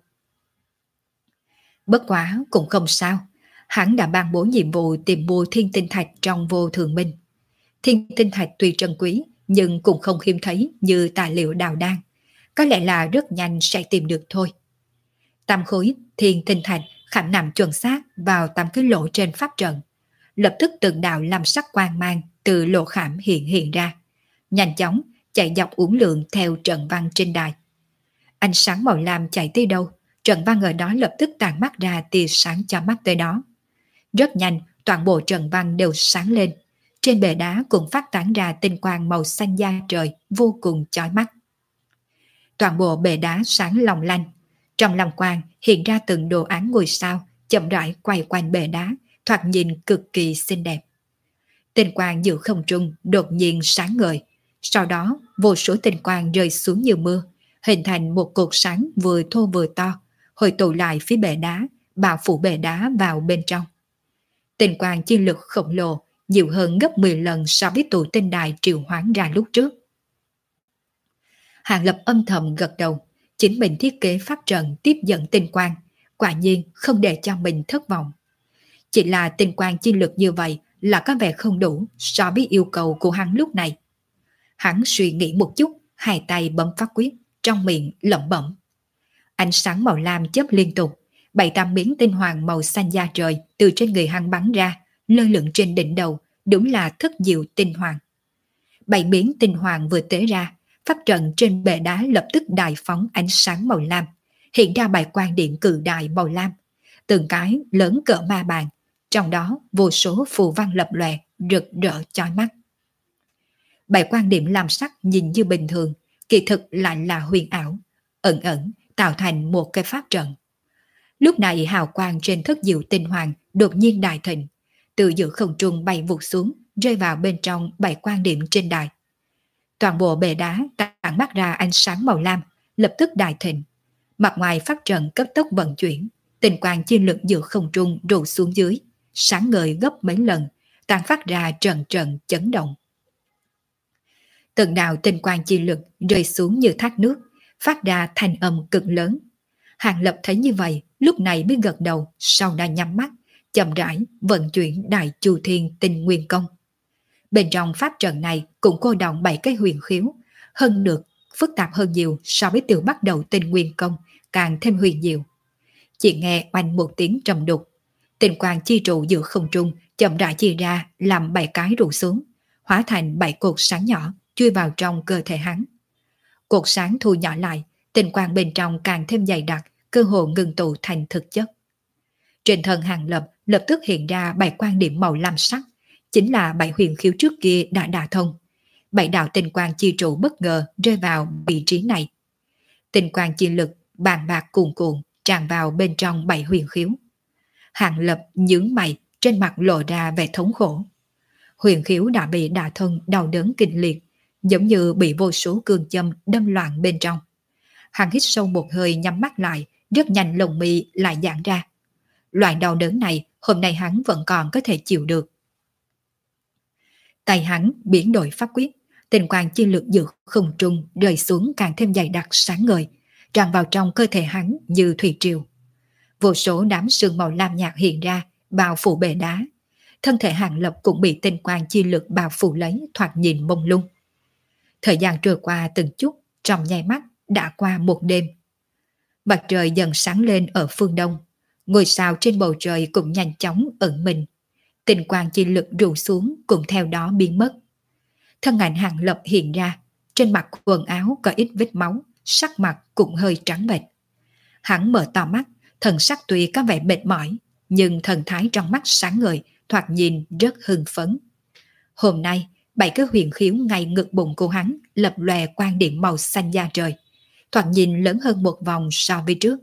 Bất quá cũng không sao, hắn đã ban bố nhiệm vụ tìm mua thiên tinh thạch trong vô thường minh. Thiên tinh thạch tuy trân quý, nhưng cũng không hiếm thấy như tài liệu đào đan, có lẽ là rất nhanh sẽ tìm được thôi. Tam khối thiên tinh thạch khảm nằm chuẩn xác vào tam cái lỗ trên pháp trận, lập tức từng đạo làm sắc quang mang từ lỗ khảm hiện hiện ra, nhanh chóng chạy dọc uốn lượn theo trận văn trên đài. Ánh sáng màu lam chạy tới đâu, trận văn ở đó lập tức tàn mắt ra tia sáng cho mắt tới đó. Rất nhanh, toàn bộ trận văn đều sáng lên, trên bề đá cũng phát tán ra tinh quang màu xanh da trời vô cùng chói mắt. Toàn bộ bề đá sáng long lanh, trong lòng quang hiện ra từng đồ án ngôi sao chậm rãi quay quanh bề đá, thoạt nhìn cực kỳ xinh đẹp. Tinh quang giữa không trung đột nhiên sáng ngời, sau đó vô số tinh quang rơi xuống như mưa, hình thành một cột sáng vừa thô vừa to, hội tụ lại phía bề đá, bao phủ bề đá vào bên trong. Tinh quang chi lực khổng lồ, nhiều hơn gấp mười lần so với tụ tinh đài triệu hoán ra lúc trước. Hàng Lập âm thầm gật đầu, chính mình thiết kế pháp trận tiếp dẫn tinh quang, quả nhiên không để cho mình thất vọng. Chỉ là tinh quang chi lực như vậy là có vẻ không đủ so với yêu cầu của hắn lúc này. Hắn suy nghĩ một chút, hai tay bấm pháp quyết, trong miệng lẩm bẩm. Ánh sáng màu lam chớp liên tục, bảy tám miếng tinh hoàng màu xanh da trời từ trên người hắn bắn ra, lơ lửng trên đỉnh đầu, đúng là thất diệu tinh hoàng. Bảy miếng tinh hoàng vừa tế ra, pháp trận trên bệ đá lập tức đại phóng ánh sáng màu lam, hiện ra bảy quan điện cự đại màu lam, từng cái lớn cỡ ma bàn, trong đó vô số phù văn lập lòe, rực rỡ chói mắt. Bảy quan điểm lam sắc nhìn như bình thường, kỳ thực lại là huyền ảo, ẩn ẩn tạo thành một cái pháp trận. Lúc này hào quang trên thất diệu tinh hoàng đột nhiên đại thịnh, từ giữa không trung bay vụt xuống, rơi vào bên trong bảy quan điểm trên đài. Toàn bộ bề đá tản mắt ra ánh sáng màu lam, lập tức đại thịnh. Mặt ngoài pháp trận cấp tốc vận chuyển, tinh quang chi lực giữa không trung đổ xuống dưới, sáng ngời gấp mấy lần, tàn phát ra trận trận chấn động. Từng đạo tinh quang chi lực rơi xuống như thác nước, phát ra thanh âm cực lớn. Hàng Lập thấy như vậy, lúc này mới gật đầu, sau đó nhắm mắt, chậm rãi vận chuyển đại chu thiên tinh nguyên công. Bên trong pháp trận này cũng cô động bảy cái huyền khiếu, hơn được phức tạp hơn nhiều so với từ bắt đầu tinh nguyên công, càng thêm huyền diệu. Chỉ nghe oanh một tiếng trầm đục, tinh quang chi trụ giữa không trung chậm rãi chia ra làm bảy cái rủ xuống, hóa thành bảy cột sáng nhỏ chui vào trong cơ thể hắn. Cột sáng thu nhỏ lại, tinh quang bên trong càng thêm dày đặc, cơ hồ ngừng tụ thành thực chất. Trên thân Hàng Lập lập tức hiện ra bảy quan điểm màu lam sắc, chính là bảy huyền khiếu trước kia đã đả thông. Bảy đạo tinh quang chi trụ bất ngờ rơi vào vị trí này. Tinh quang chi lực bàn bạc cuồn cuộn tràn vào bên trong bảy huyền khiếu. Hàng Lập nhướng mày, trên mặt lộ ra vẻ thống khổ. Huyền khiếu đã bị đả thông đau đớn kịch liệt, giống như bị vô số cương châm đâm loạn bên trong. Hắn hít sâu một hơi, nhắm mắt lại, rất nhanh lồng mi lại giãn ra. Loại đau đớn này hôm nay hắn vẫn còn có thể chịu được. Tay hắn biến đổi pháp quyết, tinh quang chi lực giữa không trung rơi xuống càng thêm dày đặc sáng ngời, tràn vào trong cơ thể hắn như thủy triều. Vô số đám sương màu lam nhạt hiện ra, bao phủ bề đá. Thân thể Hàng Lập cũng bị tinh quang chi lực bao phủ lấy, thoạt nhìn mông lung. Thời gian trôi qua từng chút, trong nháy mắt đã qua một đêm. Mặt trời dần sáng lên ở phương đông, ngôi sao trên bầu trời cũng nhanh chóng ẩn mình. Tinh quang chi lực rủ xuống cũng theo đó biến mất. Thân ảnh Hàng Lập hiện ra, trên mặt quần áo có ít vết máu, sắc mặt cũng hơi trắng bệch. Hắn mở to mắt, thần sắc tuy có vẻ mệt mỏi, nhưng thần thái trong mắt sáng ngời, thoạt nhìn rất hưng phấn. Hôm nay, bảy cái huyền khiếu ngay ngực bụng của hắn lập lòe quang điểm màu xanh da trời, thoạt nhìn lớn hơn một vòng so với trước.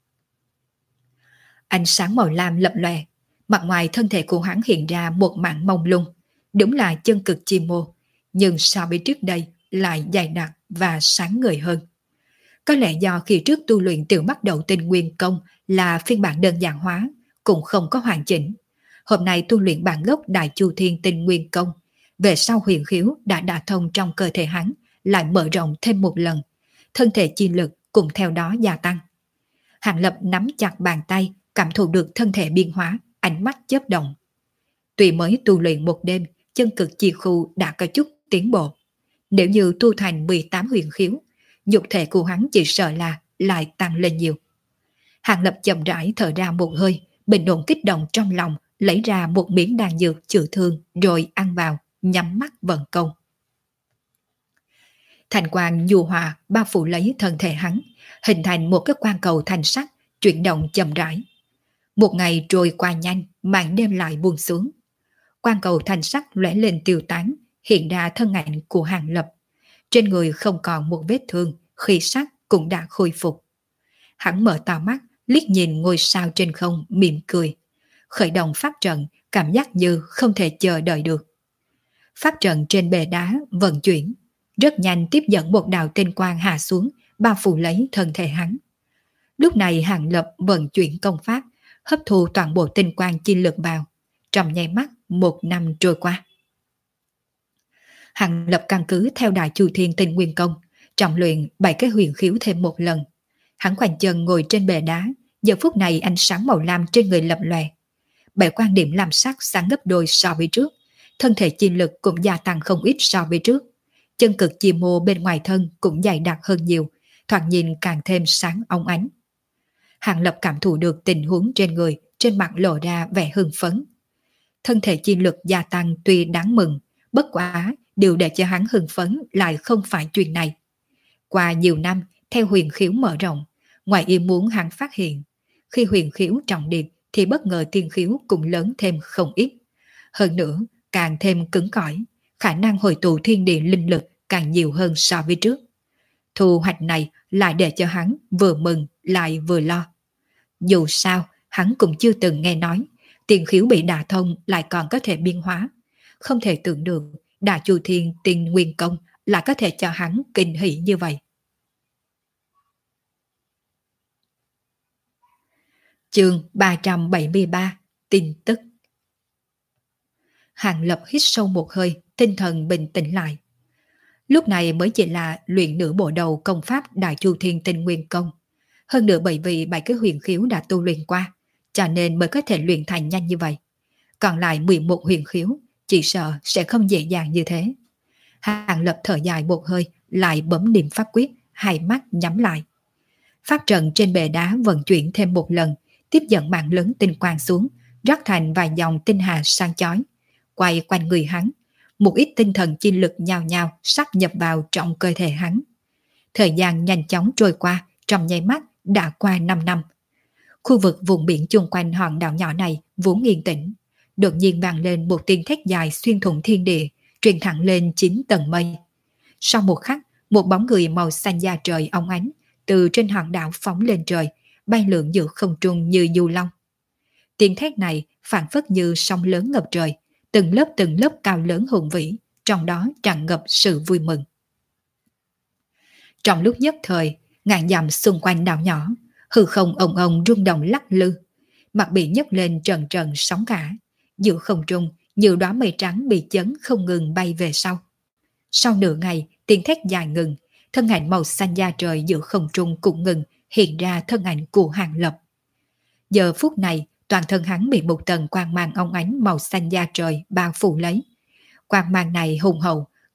Ánh sáng màu lam lập lòe, mặt ngoài thân thể của hắn hiện ra một mảng mông lung, đúng là chân cực chi mô, nhưng so với trước đây lại dày đặc và sáng ngời hơn. Có lẽ do khi trước tu luyện từ bắt đầu tinh nguyên công là phiên bản đơn giản hóa, cũng không có hoàn chỉnh. Hôm nay tu luyện bản gốc Đại Chu Thiên Tinh Nguyên Công, về sau huyền khiếu đã đả thông trong cơ thể hắn, lại mở rộng thêm một lần, thân thể chi lực cũng theo đó gia tăng. Hàng Lập nắm chặt bàn tay, cảm thụ được thân thể biến hóa, ánh mắt chớp động. Tuy mới tu luyện một đêm, chân cực chi khu đã có chút tiến bộ. Nếu như tu thành mười tám huyền khiếu, nhục thể của hắn chỉ sợ là lại tăng lên nhiều. Hàng Lập chậm rãi thở ra một hơi, bình ổn kích động trong lòng, lấy ra một miếng đan dược chữa thương rồi ăn vào, nhắm mắt vận công. Thành quang nhu hòa bao phủ lấy thân thể hắn, hình thành một cái quang cầu thanh sắc, chuyển động chậm rãi. Một ngày trôi qua nhanh, màn đêm lại buông xuống. Quang cầu thanh sắc lóe lên tiêu tán, hiện ra thân ảnh của Hàng Lập. Trên người không còn một vết thương, khí sắc cũng đã khôi phục. Hắn mở to mắt, liếc nhìn ngôi sao trên không, mỉm cười. Khởi động pháp trận, cảm giác như không thể chờ đợi được. Pháp trận trên bề đá vận chuyển, rất nhanh tiếp dẫn một đạo tinh quang hạ xuống, bao phủ lấy thân thể hắn. Lúc này Hàng Lập vận chuyển công pháp, hấp thu toàn bộ tinh quang chi lực vào. Trong nháy mắt, một năm trôi qua. Hàng Lập căn cứ theo Đại Chu Thiên Tinh Nguyên Công, trọng luyện bảy cái huyền khiếu thêm một lần. Hắn khoanh chân ngồi trên bệ đá, giờ phút này ánh sáng màu lam trên người lập lòe. Bảy quan điểm làm sắc sáng gấp đôi so với trước, thân thể chi lực cũng gia tăng không ít so với trước. Chân cực chi mô bên ngoài thân cũng dày đặc hơn nhiều, thoạt nhìn càng thêm sáng óng ánh. Hàng Lập cảm thụ được tình huống trên người, trên mặt lộ ra vẻ hưng phấn. Thân thể chi lực gia tăng tuy đáng mừng, bất quá điều để cho hắn hưng phấn lại không phải chuyện này. Qua nhiều năm, theo huyền khiếu mở rộng, ngoài ý muốn hắn phát hiện, khi huyền khiếu trọng điệp thì bất ngờ tiên khiếu cũng lớn thêm không ít. Hơn nữa, càng thêm cứng cỏi, khả năng hồi tụ thiên địa linh lực càng nhiều hơn so với trước. Thu hoạch này lại để cho hắn vừa mừng lại vừa lo. Dù sao, hắn cũng chưa từng nghe nói, tiên khiếu bị đả thông lại còn có thể biên hóa. Không thể tưởng được, Đại Chu Thiên Tinh Nguyên Công lại có thể cho hắn kinh hỉ như vậy. Chương ba trăm bảy mươi ba, tin tức. Hàng Lập hít sâu một hơi, tinh thần bình tĩnh lại. Lúc này mới chỉ là luyện nửa bộ đầu công pháp Đại Chu Thiên Tinh Nguyên Công. Hơn nữa bởi vì bảy cái huyền khiếu đã tu luyện qua, cho nên mới có thể luyện thành nhanh như vậy. Còn lại mười một huyền khiếu, chỉ sợ sẽ không dễ dàng như thế. Hàng Lập thở dài một hơi, lại bấm niệm pháp quyết, hai mắt nhắm lại. Pháp trận trên bệ đá vận chuyển thêm một lần, tiếp dẫn mạng lớn tinh quang xuống, rót thành vài dòng tinh hà sáng chói. Quay quanh người hắn, một ít tinh thần chi lực nhào nhào sắp nhập vào trong cơ thể hắn. Thời gian nhanh chóng trôi qua, trong nháy mắt đã qua năm năm. Khu vực vùng biển chung quanh hòn đảo nhỏ này vốn yên tĩnh, đột nhiên vang lên một tiếng thét dài xuyên thủng thiên địa, truyền thẳng lên chín tầng mây. Sau một khắc, một bóng người màu xanh da trời óng ánh từ trên hòn đảo phóng lên trời, bay lượn giữa không trung như du long. Tiếng thét này phảng phất như sóng lớn ngập trời, từng lớp từng lớp cao lớn hùng vĩ, trong đó tràn ngập sự vui mừng. Trong lúc nhất thời, ngàn dặm xung quanh đảo nhỏ, hư không ồng ồng rung động lắc lư, mặt biển nhấc lên trần trần sóng cả, giữa không trung nhiều đóa mây trắng bị chấn không ngừng bay về sau. Sau nửa ngày, tiếng thét dài ngừng, thân ảnh màu xanh da trời giữa không trung cũng ngừng, hiện ra thân ảnh của Hàng Lập. Giờ phút này, toàn thân hắn bị một tầng quang mang óng ánh màu xanh da trời bao phủ lấy. Quang mang này hùng hậu,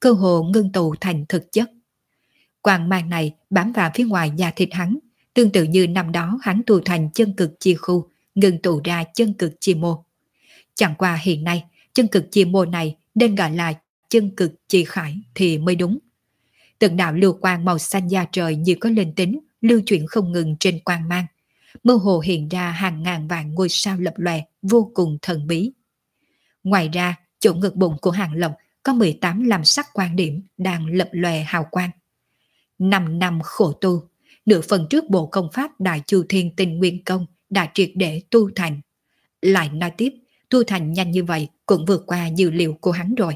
cơ hồ ngưng tụ thành thực chất. Quang mang này bám vào phía ngoài da thịt hắn, tương tự như năm đó hắn tu thành chân cực chi khu, ngưng tụ ra chân cực chi mô. Chẳng qua hiện nay, chân cực chi mô này nên gọi là chân cực chi khải thì mới đúng. Từng đạo lưu quang màu xanh da trời như có linh tính, lưu chuyển không ngừng trên quang mang. Mơ hồ hiện ra hàng ngàn vạn ngôi sao lập lòe, vô cùng thần bí. Ngoài ra, chỗ ngực bụng của Hàng Lập có mười tám làm sắc quan điểm đang lập lòe hào quang. Năm năm khổ tu, nửa phần trước bộ công pháp Đại Chu Thiên Tinh Nguyên Công đã triệt để tu thành. Lại nói tiếp, tu thành nhanh như vậy cũng vượt qua dữ liệu của hắn rồi.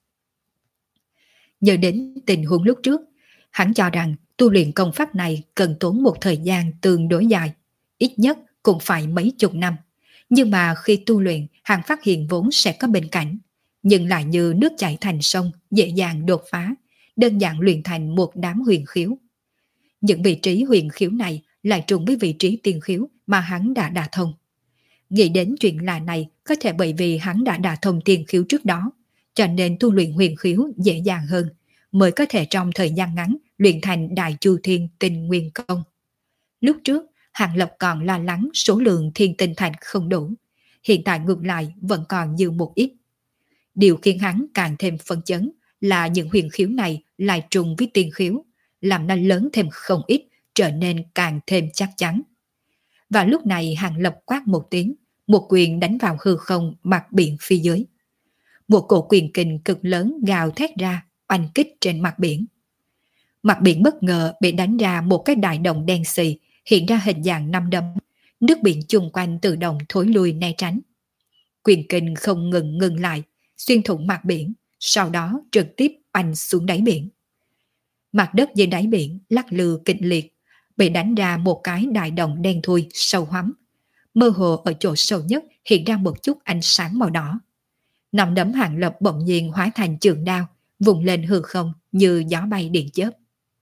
Nhớ đến tình huống lúc trước, hắn cho rằng tu luyện công pháp này cần tốn một thời gian tương đối dài, ít nhất cũng phải mấy chục năm. Nhưng mà khi tu luyện, hắn phát hiện vốn sẽ có bên cạnh, nhưng lại như nước chảy thành sông, dễ dàng đột phá, đơn giản luyện thành một đám huyền khiếu. Những vị trí huyền khiếu này lại trùng với vị trí tiên khiếu mà hắn đã đả thông. Nghĩ đến chuyện lạ này có thể bởi vì hắn đã đả thông tiên khiếu trước đó, cho nên tu luyện huyền khiếu dễ dàng hơn, mới có thể trong thời gian ngắn luyện thành Đại Chu Thiên Tinh Nguyên Công. Lúc trước, Hàng Lập còn lo lắng số lượng thiên tinh thạch không đủ, hiện tại ngược lại vẫn còn dư một ít. Điều khiến hắn càng thêm phấn chấn là những huyền khiếu này lại trùng với tiên khiếu, làm nó lớn thêm không ít, trở nên càng thêm chắc chắn. Và lúc này Hàng Lập quát một tiếng, một quyền đánh vào hư không mặt biển phía dưới. Một cổ quyền kình cực lớn gào thét ra, oanh kích trên mặt biển. Mặt biển bất ngờ bị đánh ra một cái đại động đen xì, hiện ra hình dạng năm đấm. Nước biển chung quanh tự động thối lui né tránh. Quyền kình không ngừng ngừng lại, xuyên thủng mặt biển, sau đó trực tiếp oanh xuống đáy biển. Mặt đất dưới đáy biển lắc lư kịch liệt, bị đánh ra một cái đại động đen thui sâu hoắm. Mơ hồ ở chỗ sâu nhất hiện ra một chút ánh sáng màu đỏ. Nắm đấm Hàng Lập bỗng nhiên hóa thành trường đao, vùng lên hư không như gió bay điện chớp.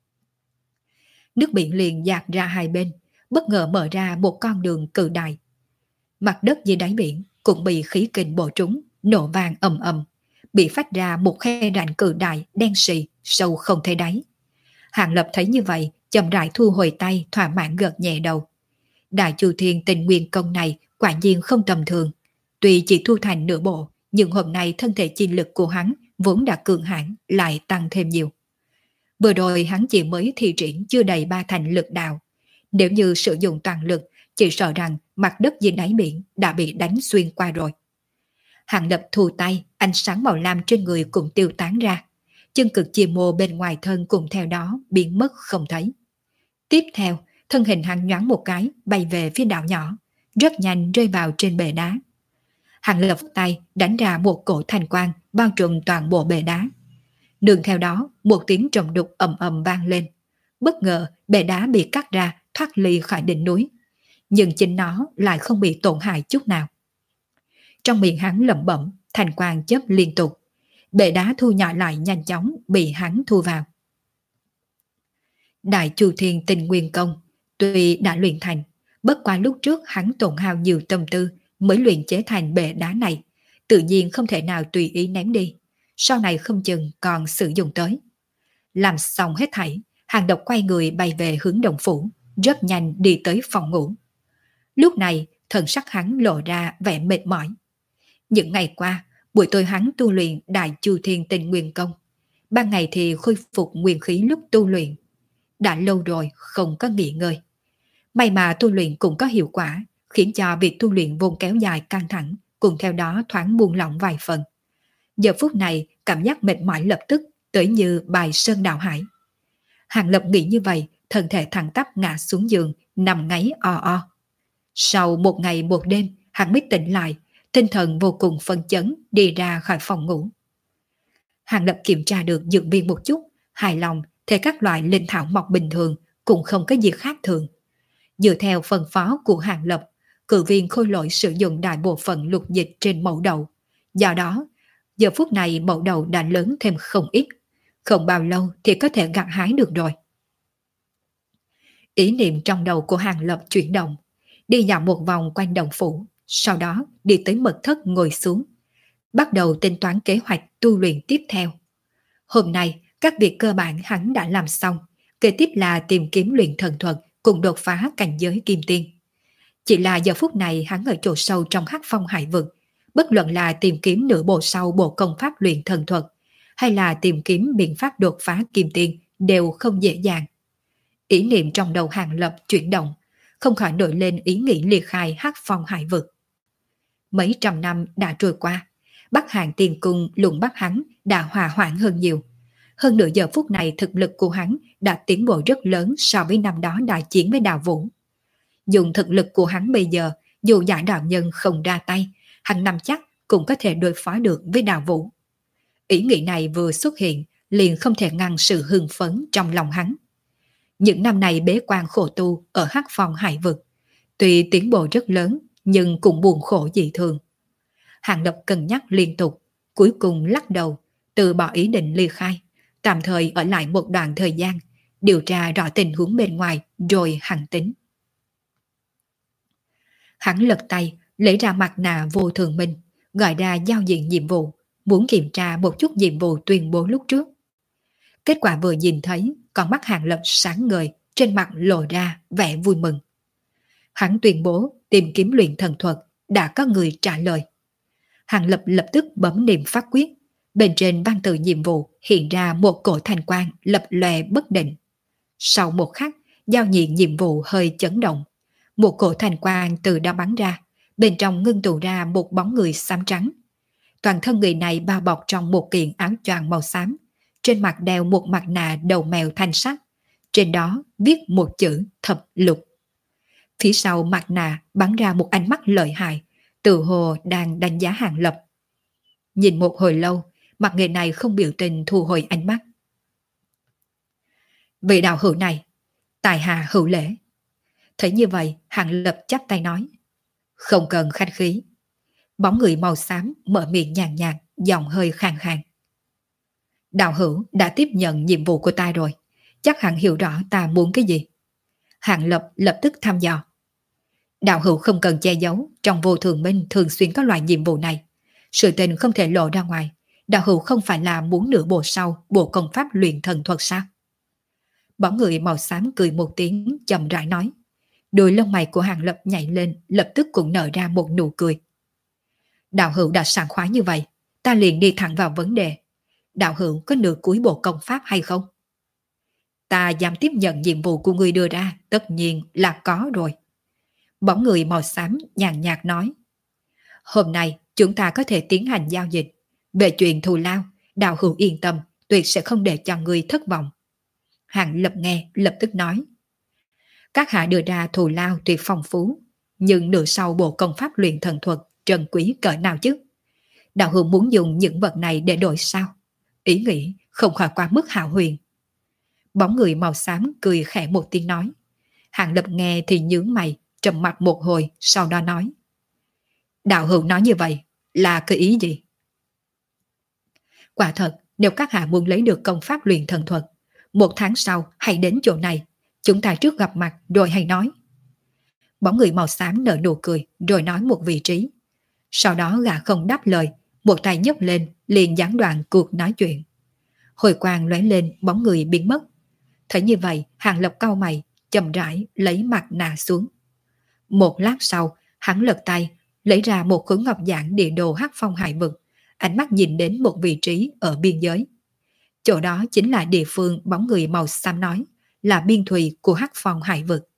Nước biển liền dạt ra hai bên, bất ngờ mở ra một con đường cự đại. Mặt đất dưới đáy biển cũng bị khí kình bổ trúng, nổ vang ầm ầm, bị phát ra một khe rãnh cự đại đen sì, sâu không thấy đáy. Hàng Lập thấy như vậy, chậm rãi thu hồi tay, thỏa mãn gật nhẹ đầu. Đại Chu Thiên Tinh Nguyên Công này quả nhiên không tầm thường. Tuy chỉ thu thành nửa bộ, nhưng hôm nay thân thể chi lực của hắn vốn đã cường hãn lại tăng thêm nhiều. Vừa rồi hắn chỉ mới thi triển chưa đầy ba thành lực đạo. Nếu như sử dụng toàn lực, chỉ sợ rằng mặt đất dưới đáy biển đã bị đánh xuyên qua rồi. Hàng Lập thu tay, ánh sáng màu lam trên người cũng tiêu tán ra. Chân cực chi mô bên ngoài thân cũng theo đó biến mất không thấy. Tiếp theo, thân hình hắn nhoáng một cái bay về phía đảo nhỏ, rất nhanh rơi vào trên bệ đá. Hàng Lập tay đánh ra một cổ thành quang bao trùm toàn bộ bệ đá. Nương theo đó, một tiếng trầm đục ầm ầm vang lên. Bất ngờ, bệ đá bị cắt ra, thoát ly khỏi đỉnh núi. Nhưng chính nó lại không bị tổn hại chút nào. Trong miệng hắn lẩm bẩm, thành quang chớp liên tục. Bệ đá thu nhỏ lại nhanh chóng bị hắn thu vào. Đại Chu Thiên Tinh Nguyên Công tuy đã luyện thành, bất qua lúc trước hắn tổn hao nhiều tâm tư mới luyện chế thành bệ đá này, tự nhiên không thể nào tùy ý ném đi, sau này không chừng còn sử dụng tới. Làm xong hết thảy, Hàng Độc quay người bay về hướng động phủ, rất nhanh đi tới phòng ngủ. Lúc này, thần sắc hắn lộ ra vẻ mệt mỏi. Những ngày qua, buổi tối hắn tu luyện Đại Chu Thiên Tinh Nguyên Công, ban ngày thì khôi phục nguyên khí lúc tu luyện. Đã lâu rồi không có nghỉ ngơi. May mà tu luyện cũng có hiệu quả, khiến cho việc tu luyện vốn kéo dài căng thẳng, cùng theo đó thoáng buông lỏng vài phần. Giờ phút này, cảm giác mệt mỏi lập tức tới như bài sơn đảo hải. Hàng Lập nghĩ như vậy, thân thể thẳng tắp ngã xuống giường, nằm ngáy o o. Sau một ngày một đêm, hắn mới tỉnh lại, tinh thần vô cùng phân chấn đi ra khỏi phòng ngủ. Hàng Lập kiểm tra được dược viên một chút, hài lòng thấy các loại linh thảo mọc bình thường cũng không có gì khác thường. Dựa theo phân phó của Hàng Lập, cử viên khôi lỗi sử dụng đại bộ phận lục dịch trên mẫu đậu. Do đó, giờ phút này mẫu đậu đã lớn thêm không ít, không bao lâu thì có thể gặt hái được rồi. Ý niệm trong đầu của Hàng Lập chuyển động, đi dạo một vòng quanh động phủ, sau đó đi tới mật thất ngồi xuống, bắt đầu tính toán kế hoạch tu luyện tiếp theo. Hôm nay, các việc cơ bản hắn đã làm xong, kế tiếp là tìm kiếm luyện thần thuật cùng đột phá cảnh giới kim tiên. Chỉ là giờ phút này hắn ở chỗ sâu trong hắc phong hải vực, bất luận là tìm kiếm nửa bộ sau bộ công pháp luyện thần thuật, hay là tìm kiếm biện pháp đột phá kim tiên đều không dễ dàng. Ý niệm trong đầu Hàng Lập chuyển động, không khỏi nổi lên ý nghĩ liệt khai hắc phong hải vực. Mấy trăm năm đã trôi qua, Bắc Hàng Tiên Cung lùng bắt hắn đã hòa hoãn hơn nhiều. Hơn nửa giờ phút này thực lực của hắn đã tiến bộ rất lớn so với năm đó đại chiến với Đào Vũ. Dùng thực lực của hắn bây giờ, dù giả đạo nhân không ra tay, hắn nắm chắc cũng có thể đối phó được với Đào Vũ. Ý nghĩ này vừa xuất hiện, liền không thể ngăn sự hưng phấn trong lòng hắn. Những năm này bế quan khổ tu ở hắc phong hải vực, tuy tiến bộ rất lớn nhưng cũng buồn khổ dị thường. Hàng Lập cân nhắc liên tục, cuối cùng lắc đầu, từ bỏ ý định ly khai, tạm thời ở lại một đoạn thời gian, điều tra rõ tình huống bên ngoài rồi hẳn tính. Hắn lật tay, lấy ra mặt nạ vô thường minh, gọi ra giao diện nhiệm vụ, muốn kiểm tra một chút nhiệm vụ tuyên bố lúc trước. Kết quả vừa nhìn thấy, con mắt Hàng Lập sáng ngời, trên mặt lộ ra vẻ vui mừng. Hắn tuyên bố tìm kiếm luyện thần thuật, đã có người trả lời. Hàng Lập lập tức bấm niệm phát quyết, bên trên văn tự nhiệm vụ hiện ra một cổ thanh quang lập lòe bất định. Sau một khắc, giao diện nhiệm vụ hơi chấn động, một cổ thanh quang từ đó bắn ra, bên trong ngưng tụ ra một bóng người xám trắng. Toàn thân người này bao bọc trong một kiện áo choàng màu xám, trên mặt đeo một mặt nạ đầu mèo thanh sắc, trên đó viết một chữ thập lục. Phía sau mặt nạ bắn ra một ánh mắt lợi hại, tự hồ đang đánh giá Hàng Lập. Nhìn một hồi lâu, mặt người này không biểu tình thu hồi ánh mắt. Vị đạo hữu này, tài hạ hữu lễ. Thấy như vậy, Hàng Lập chắp tay nói. Không cần khách khí. Bóng người màu xám mở miệng nhàn nhạt, giọng hơi khàn khàn. Đạo hữu đã tiếp nhận nhiệm vụ của ta rồi, chắc hẳn hiểu rõ ta muốn cái gì. Hàng Lập lập tức thăm dò. Đạo hữu không cần che giấu, trong vô thường minh thường xuyên có loại nhiệm vụ này. Sự tình không thể lộ ra ngoài. Đạo hữu không phải là muốn nửa bộ sau bộ công pháp luyện thần thuật sao? Bóng người màu xám cười một tiếng chậm rãi nói. Đôi lông mày của Hàng Lập nhảy lên, lập tức cũng nở ra một nụ cười. Đạo hữu đã sảng khoái như vậy, ta liền đi thẳng vào vấn đề. Đạo hữu có nửa cuối bộ công pháp hay không? Ta dám tiếp nhận nhiệm vụ của người đưa ra, tất nhiên là có rồi. Bóng người màu xám nhàn nhạt nói. Hôm nay chúng ta có thể tiến hành giao dịch. Về chuyện thù lao, đạo hữu yên tâm, tuyệt sẽ không để cho người thất vọng. Hàng Lập nghe lập tức nói. Các hạ đưa ra thù lao tuyệt phong phú, nhưng nửa sau bộ công pháp luyện thần thuật trân quý cỡ nào chứ? Đạo hữu muốn dùng những vật này để đổi sao? Ý nghĩ không khỏi quá mức hào huyền. Bóng người màu xám cười khẽ một tiếng nói. Hàng Lập nghe thì nhướng mày, trầm mặt một hồi, sau đó nói. Đạo hữu nói như vậy là cái ý gì? Quả thật, nếu các hạ muốn lấy được công pháp luyện thần thuật, một tháng sau hãy đến chỗ này, chúng ta trước gặp mặt rồi hãy nói. Bóng người màu xám nở nụ cười rồi nói một vị trí. Sau đó gã không đáp lời, một tay nhấc lên liền gián đoạn cuộc nói chuyện. Hồi quang lóe lên, bóng người biến mất. Thấy như vậy, Hàng Lập cau mày, chậm rãi lấy mặt nạ xuống. Một lát sau, hắn lật tay, lấy ra một khối ngọc giản địa đồ hắc phong hải vực, ánh mắt nhìn đến một vị trí ở biên giới. Chỗ đó chính là địa phương bóng người màu xám nói, là biên thùy của hắc phong hải vực.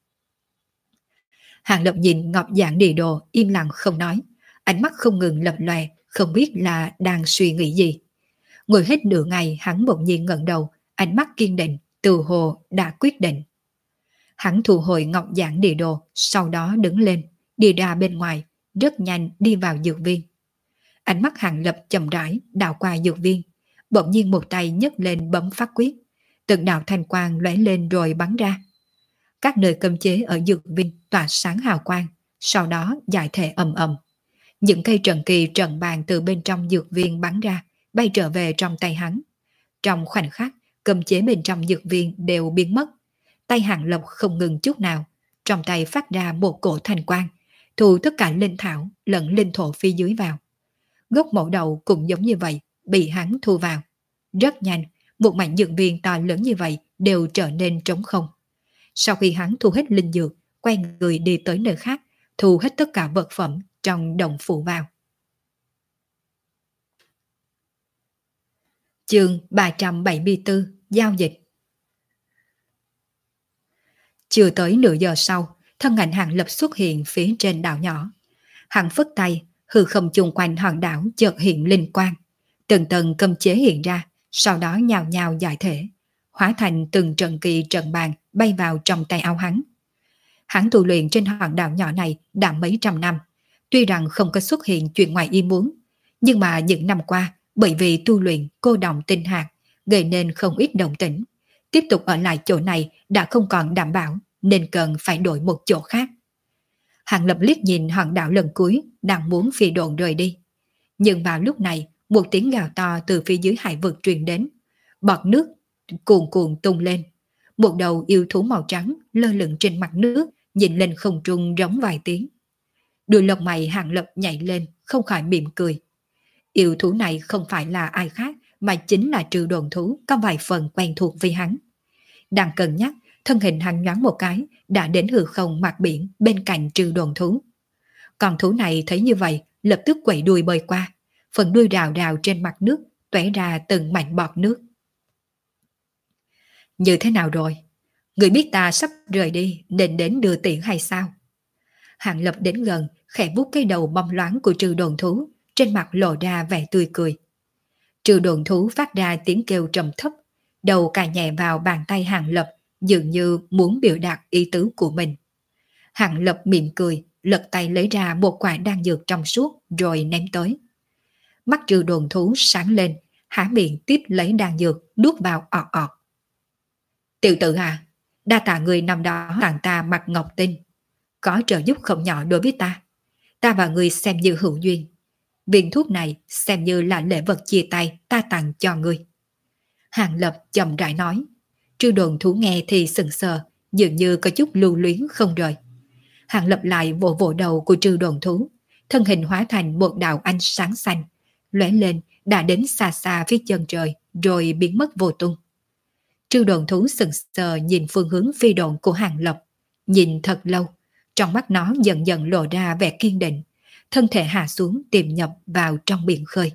Hàng Lập nhìn ngọc giản địa đồ im lặng không nói, ánh mắt không ngừng lập lòe, không biết là đang suy nghĩ gì. Ngồi hết nửa ngày, hắn bỗng nhiên ngẩng đầu, ánh mắt kiên định, từ hồ đã quyết định. Hắn thu hồi ngọc giản địa đồ, sau đó đứng lên, đi ra bên ngoài, rất nhanh đi vào dược viên. Ánh mắt Hàng Lập chậm rãi đảo qua dược viên, bỗng nhiên một tay nhấc lên bấm phát quyết, từng đạo thanh quang lóe lên rồi bắn ra. Các nơi cấm chế ở dược viên tỏa sáng hào quang, sau đó giải thể ầm ầm. Những cây trận kỳ trận bàn từ bên trong dược viên bắn ra, bay trở về trong tay hắn. Trong khoảnh khắc, cấm chế bên trong dược viên đều biến mất. Tay Hàng Lập không ngừng chút nào, trong tay phát ra một cổ thanh quang, thu tất cả linh thảo lẫn linh thổ phía dưới vào. Gốc mẫu đầu cũng giống như vậy, bị hắn thu vào. Rất nhanh, một mảnh dược viên to lớn như vậy đều trở nên trống không. Sau khi hắn thu hết linh dược, quay người đi tới nơi khác, thu hết tất cả vật phẩm trong đồng phủ vào. Chương ba trăm bảy mươi tư Giao dịch. Chưa tới nửa giờ sau, thân ảnh Hàng Lập xuất hiện phía trên đảo nhỏ. Hắn phất tay, hư không chung quanh hòn đảo chợt hiện linh quang. Từng tầng cấm chế hiện ra, sau đó nhào nhào giải thể, hóa thành từng trận kỳ trận bàn bay vào trong tay áo hắn. Hắn tu luyện trên hòn đảo nhỏ này đã mấy trăm năm, tuy rằng không có xuất hiện chuyện ngoài ý muốn, nhưng mà những năm qua bởi vì tu luyện cô đọng tinh hạt gây nên không ít động tĩnh. Tiếp tục ở lại chỗ này đã không còn đảm bảo nên cần phải đổi một chỗ khác. Hàng Lập liếc nhìn hòn đảo lần cuối đang muốn phi độn rời đi. Nhưng vào lúc này một tiếng gào to từ phía dưới hải vực truyền đến. Bọt nước cuồn cuộn tung lên. Một đầu yêu thú màu trắng lơ lửng trên mặt nước, nhìn lên không trung rống vài tiếng. Đuôi lông mày Hàng Lập nhảy lên, không khỏi mỉm cười. Yêu thú này không phải là ai khác mà chính là Trừ Đồn thú có vài phần quen thuộc với hắn. Đang cân nhắc, thân hình hắn nhoáng một cái đã đến hư không mặt biển bên cạnh Trừ Đồn thú. Con thú này thấy như vậy lập tức quẩy đuôi bơi qua, phần đuôi rào rào trên mặt nước tóe ra từng mảnh bọt nước. Như thế nào rồi? Người biết ta sắp rời đi nên đến đưa tiễn hay sao? Hàng Lập đến gần, khẽ vuốt cái đầu bông loáng của Trừ Đồn thú, trên mặt lộ ra vẻ tươi cười. Trừ Đồn thú phát ra tiếng kêu trầm thấp, đầu cài nhẹ vào bàn tay Hàng Lập, dường như muốn biểu đạt ý tứ của mình. Hàng Lập mỉm cười, lật tay lấy ra một quả đan dược trong suốt rồi ném tới. Mắt Trừ Đồn thú sáng lên, há miệng tiếp lấy đan dược, nuốt vào ọt ọt. Tiểu tử à, đa tạ người năm đó tặng ta mặt ngọc tinh, có trợ giúp không nhỏ đối với ta. Ta và người xem như hữu duyên. Viên thuốc này xem như là lễ vật chia tay ta tặng cho ngươi. Hàng Lập chậm rãi nói. Trừ Đồn thú nghe thì sững sờ, dường như có chút lưu luyến không rời. Hàng Lập lại vỗ vỗ đầu của Trừ Đồn thú, thân hình hóa thành một đạo ánh sáng xanh, lóe lên đã đến xa xa phía chân trời rồi biến mất vô tung. Trừ Đồn thú sững sờ nhìn phương hướng phi độn của Hàng Lập, nhìn thật lâu, trong mắt nó dần dần lộ ra vẻ kiên định, thân thể hạ xuống tiềm nhập vào trong biển khơi.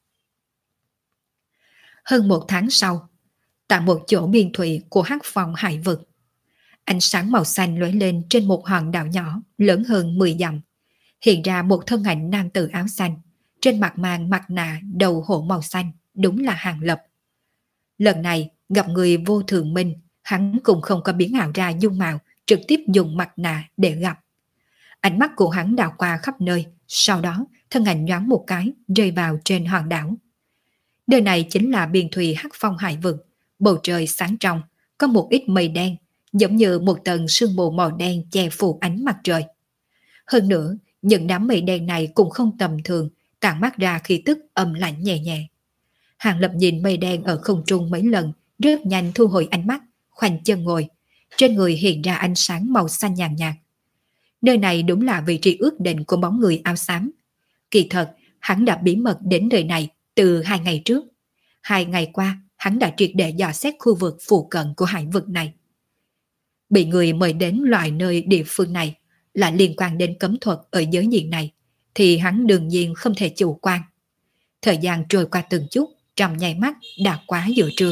Hơn một tháng sau, tại một chỗ biên thủy của Hắc Phong hải vực, ánh sáng màu xanh lóe lên trên một hòn đảo nhỏ lớn hơn mười dặm, hiện ra một thân ảnh nam tử áo xanh, trên mặt mang mặt nạ đầu hổ màu xanh, đúng là Hàng Lập. Lần này gặp người vô thường minh, hắn cũng không có biến ảo ra dung mạo, trực tiếp dùng mặt nạ để gặp. Ánh mắt của hắn đảo qua khắp nơi, sau đó thân ảnh nhoáng một cái rơi vào trên hòn đảo. Nơi này chính là biên thùy Hắc Phong hải vực, bầu trời sáng trong, có một ít mây đen, giống như một tầng sương mù màu đen che phủ ánh mặt trời. Hơn nữa, những đám mây đen này cũng không tầm thường, tản mát ra khí tức âm lạnh nhẹ nhẹ. Hàng Lập nhìn mây đen ở không trung mấy lần, rất nhanh thu hồi ánh mắt, khoanh chân ngồi, trên người hiện ra ánh sáng màu xanh nhàn nhạt. Nơi này đúng là vị trí ước định của bóng người áo xám. Kỳ thật, hắn đã bí mật đến nơi này từ hai ngày trước. Hai ngày qua, hắn đã triệt để dò xét khu vực phụ cận của hải vực này. Bị người mời đến loại nơi địa phương này là liên quan đến cấm thuật ở giới diện này, thì hắn đương nhiên không thể chủ quan. Thời gian trôi qua từng chút, trong nháy mắt đã quá giữa trưa.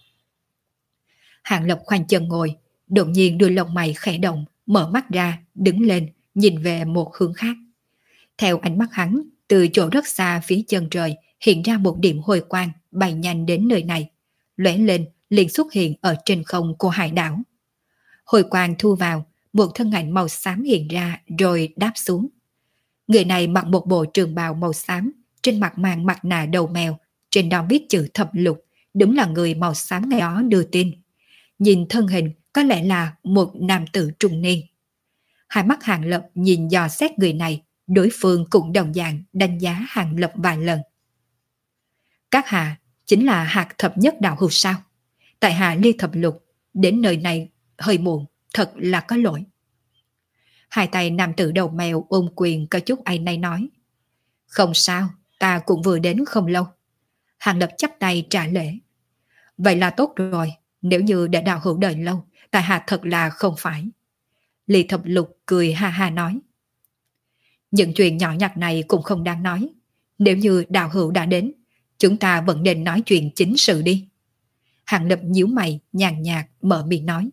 Hàng Lập khoanh chân ngồi, đột nhiên đuôi lông mày khẽ động, mở mắt ra, đứng lên, nhìn về một hướng khác. Theo ánh mắt hắn, từ chỗ rất xa phía chân trời hiện ra một điểm hồi quang bay nhanh đến nơi này, lóe lên liền xuất hiện ở trên không của hải đảo. Hồi quang thu vào, một thân ảnh màu xám hiện ra rồi đáp xuống. Người này mặc một bộ trường bào màu xám, trên mặt mang mặt nạ đầu mèo, trên đó viết chữ thập lục, đúng là người màu xám ngày đó đưa tin. Nhìn thân hình có lẽ là một nam tử trung niên. Hai mắt Hàng Lập nhìn dò xét người này, đối phương cũng đồng dạng đánh giá Hàng Lập vài lần. Các hạ chính là hạt thập nhất đạo hữu sao? Tại hạ ly thập lục, đến nơi này hơi muộn, thật là có lỗi. Hai tay nam tử đầu mèo ôm quyền có chút áy náy nói. Không sao, ta cũng vừa đến không lâu. Hàng Lập chắp tay trả lễ, Vậy là tốt rồi, nếu như để đạo hữu đợi lâu, tại hạ thật là không phải. Ly Thập Lục cười ha ha nói. Những chuyện nhỏ nhặt này cũng không đáng nói. Nếu như đạo hữu đã đến, chúng ta vẫn nên nói chuyện chính sự đi. Hàng Lập nhíu mày, nhàn nhạt mở miệng nói.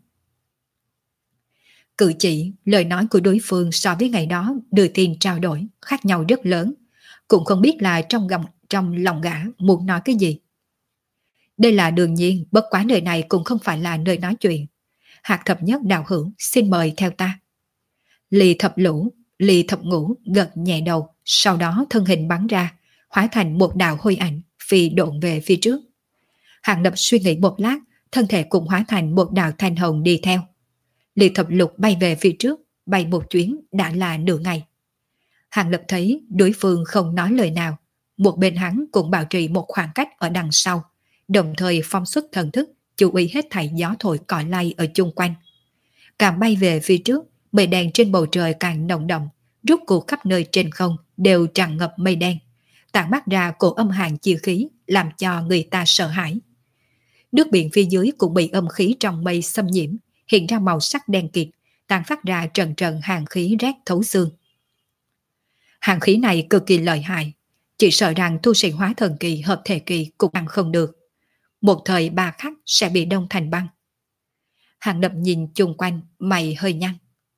Cử chỉ, lời nói của đối phương so với ngày đó đưa tin trao đổi khác nhau rất lớn. Cũng không biết là trong gầm, trong lòng gã muốn nói cái gì. Đây là đương nhiên, bất quá nơi này cũng không phải là nơi nói chuyện. Hạc thập nhất đạo hữu, xin mời theo ta. Ly thập lũ, ly thập ngũ gật nhẹ đầu, sau đó thân hình bắn ra, hóa thành một đạo hôi ảnh, phi độn về phía trước. Hàng Lập suy nghĩ một lát, thân thể cũng hóa thành một đạo thanh hồng đi theo. Ly thập lục bay về phía trước, bay một chuyến đã là nửa ngày. Hàng Lập thấy đối phương không nói lời nào, một bên hắn cũng bảo trì một khoảng cách ở đằng sau, đồng thời phong xuất thần thức, chú ý hết thảy gió thổi cỏ lay ở chung quanh. Càng bay về phía trước, mây đen trên bầu trời càng nồng đậm, rút cuộc khắp nơi trên không đều tràn ngập mây đen, tản mát ra cổ âm hàn chi khí, làm cho người ta sợ hãi. Nước biển phía dưới cũng bị âm khí trong mây xâm nhiễm, hiện ra màu sắc đen kịt, tàn phát ra trần trần hàn khí rét thấu xương. Hàn khí này cực kỳ lợi hại, chỉ sợ rằng tu sĩ hóa thần kỳ hợp thể kỳ cũng ăn không được. Một thời ba khắc sẽ bị đông thành băng. Hàng Lập nhìn chung quanh, mày hơi nhăn.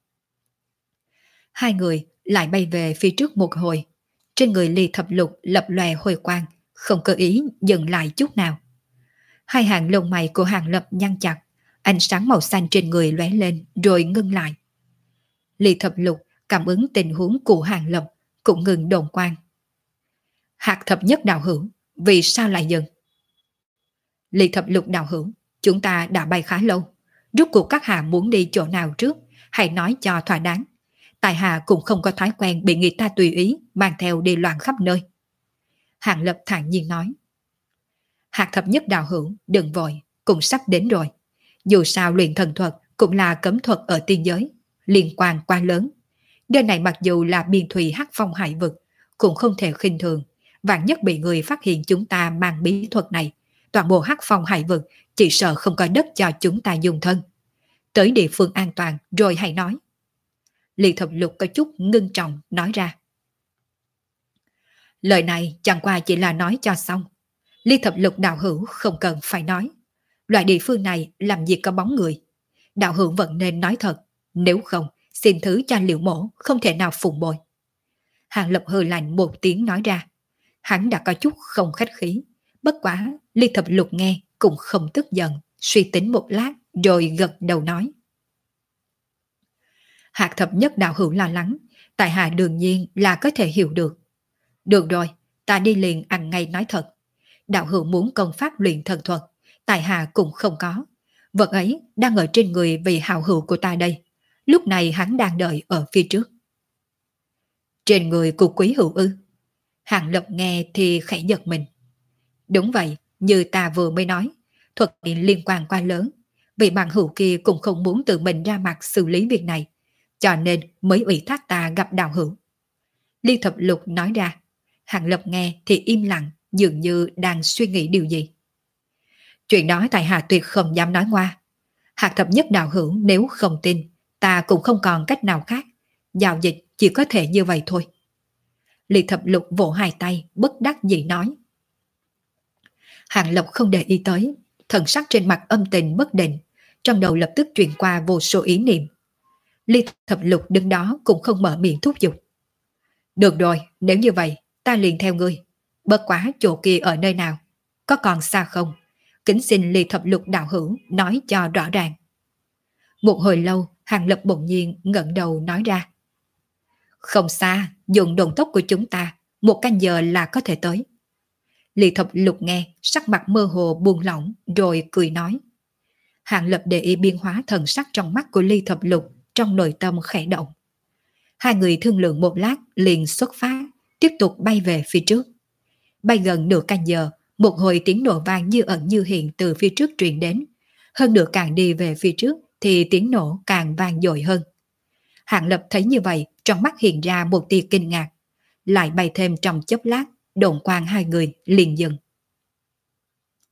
Hai người lại bay về phía trước một hồi. Trên người Ly Thập Lục lập lòe hồi quang, không cơ ý dừng lại chút nào. Hai hàng lông mày của Hàng Lập nhăn chặt, ánh sáng màu xanh trên người lóe lên rồi ngưng lại. Ly Thập Lục cảm ứng tình huống của Hàng Lập cũng ngừng đồn quang. Hạc thập nhất đạo hữu, vì sao lại dừng? Ly Thập Lục đạo hữu, chúng ta đã bay khá lâu. Rốt cuộc các hạ muốn đi chỗ nào trước, hãy nói cho thỏa đáng. Tại hạ cũng không có thói quen bị người ta tùy ý mang theo đi loạn khắp nơi. Hàng Lập thản nhiên nói. Hạc thập nhất đạo hữu, đừng vội, cũng sắp đến rồi. Dù sao luyện thần thuật cũng là cấm thuật ở tiên giới, liên quan quá lớn. Nơi này mặc dù là biên thủy hắc phong hải vực, cũng không thể khinh thường. Vạn nhất bị người phát hiện chúng ta mang bí thuật này, toàn bộ hắc phong hải vực chỉ sợ không có đất cho chúng ta dùng thân. Tới địa phương an toàn rồi hãy nói. Ly Thập Lục có chút ngưng trọng nói ra. Lời này chẳng qua chỉ là nói cho xong. Ly Thập Lục đạo hữu không cần phải nói. Loại địa phương này làm gì có bóng người. Đạo hữu vẫn nên nói thật. Nếu không, xin thứ cho Liệu Mổ không thể nào phụng bồi. Hàng Lập hừ lạnh một tiếng nói ra. Hắn đã có chút không khách khí. Bất quá, Ly Thập Lục nghe cũng không tức giận, suy tính một lát rồi gật đầu nói. Hạc thập nhất đạo hữu lo lắng, tại hạ đương nhiên là có thể hiểu được. Được rồi, ta đi liền ăn ngay nói thật. Đạo hữu muốn công pháp luyện thần thuật, tại hạ cũng không có. Vật ấy đang ở trên người vị hào hữu của ta đây. Lúc này hắn đang đợi ở phía trước. Trên người của quý hữu ư? Hàng Lập nghe thì khẽ giật mình. Đúng vậy, như ta vừa mới nói, thuật liên quan quá lớn. Vị bạn hữu kia cũng không muốn tự mình ra mặt xử lý việc này, cho nên mới ủy thác ta gặp đạo hữu. Ly Thập Lục nói ra. Hàng Lập nghe thì im lặng, dường như đang suy nghĩ điều gì. Chuyện đó tại hạ tuyệt không dám nói ngoa. Hạc thập nhất đạo hữu nếu không tin, ta cũng không còn cách nào khác. Giao dịch chỉ có thể như vậy thôi. Ly Thập Lục vỗ hai tay, bất đắc dĩ nói. Hàng Lập không để ý tới, thần sắc trên mặt âm tình bất định, trong đầu lập tức truyền qua vô số ý niệm. Ly Thập Lục đứng đó cũng không mở miệng thúc giục. Được rồi, nếu như vậy, ta liền theo ngươi. Bất quá chỗ kia ở nơi nào? Có còn xa không? Kính xin Ly Thập Lục đạo hữu nói cho rõ ràng. Một hồi lâu, Hàng Lập bỗng nhiên ngẩng đầu nói ra. Không xa, dùng đồn tốc của chúng ta, một canh giờ là có thể tới. Ly Thập Lục nghe, sắc mặt mơ hồ buông lỏng, rồi cười nói. Hàng Lập để ý biến hóa thần sắc trong mắt của Ly Thập Lục, trong nội tâm khẽ động. Hai người thương lượng một lát liền xuất phát, tiếp tục bay về phía trước. Bay gần nửa canh giờ, một hồi tiếng nổ vang như ẩn như hiện từ phía trước truyền đến. Hơn nữa càng đi về phía trước thì tiếng nổ càng vang dội hơn. Hạng Lập thấy như vậy, trong mắt hiện ra một tia kinh ngạc. Lại bay thêm trong chốc lát, độn quang hai người liền dừng.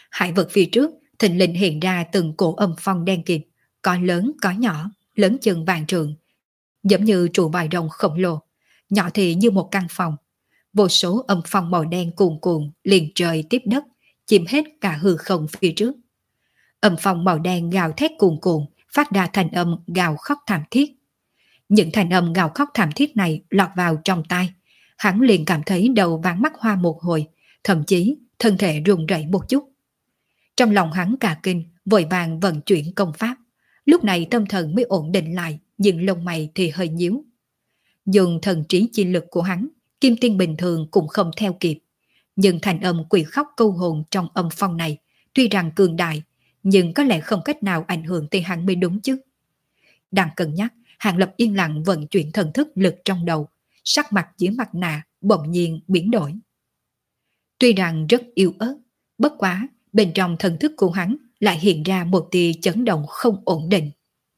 Hải vực phía trước thình lình hiện ra từng cổ âm phong đen kịt, có lớn có nhỏ, lớn chừng vạn trượng, giống như trụ vòi rồng khổng lồ, nhỏ thì như một căn phòng. Vô số âm phong màu đen cuồn cuộn liền trời tiếp đất, chìm hết cả hư không phía trước. Âm phong màu đen gào thét cuồn cuộn, phát ra thành âm gào khóc thảm thiết. Những thành âm gào khóc thảm thiết này lọt vào trong tai, hắn liền cảm thấy đầu váng mắt hoa một hồi, thậm chí thân thể run rẩy một chút. Trong lòng hắn cả kinh, vội vàng vận chuyển công pháp. Lúc này tâm thần mới ổn định lại, nhưng lông mày thì hơi nhíu. Dùng thần trí chi lực của hắn, kim tiên bình thường cũng không theo kịp. Nhưng thành âm quỷ khóc câu hồn trong âm phong này, tuy rằng cường đại, nhưng có lẽ không cách nào ảnh hưởng tới hắn mới đúng chứ. Đang cân nhắc, Hàng Lập yên lặng vận chuyển thần thức lực trong đầu, sắc mặt dưới mặt nạ bỗng nhiên biến đổi. Tuy rằng rất yếu ớt, bất quá bên trong thần thức của hắn lại hiện ra một tia chấn động không ổn định.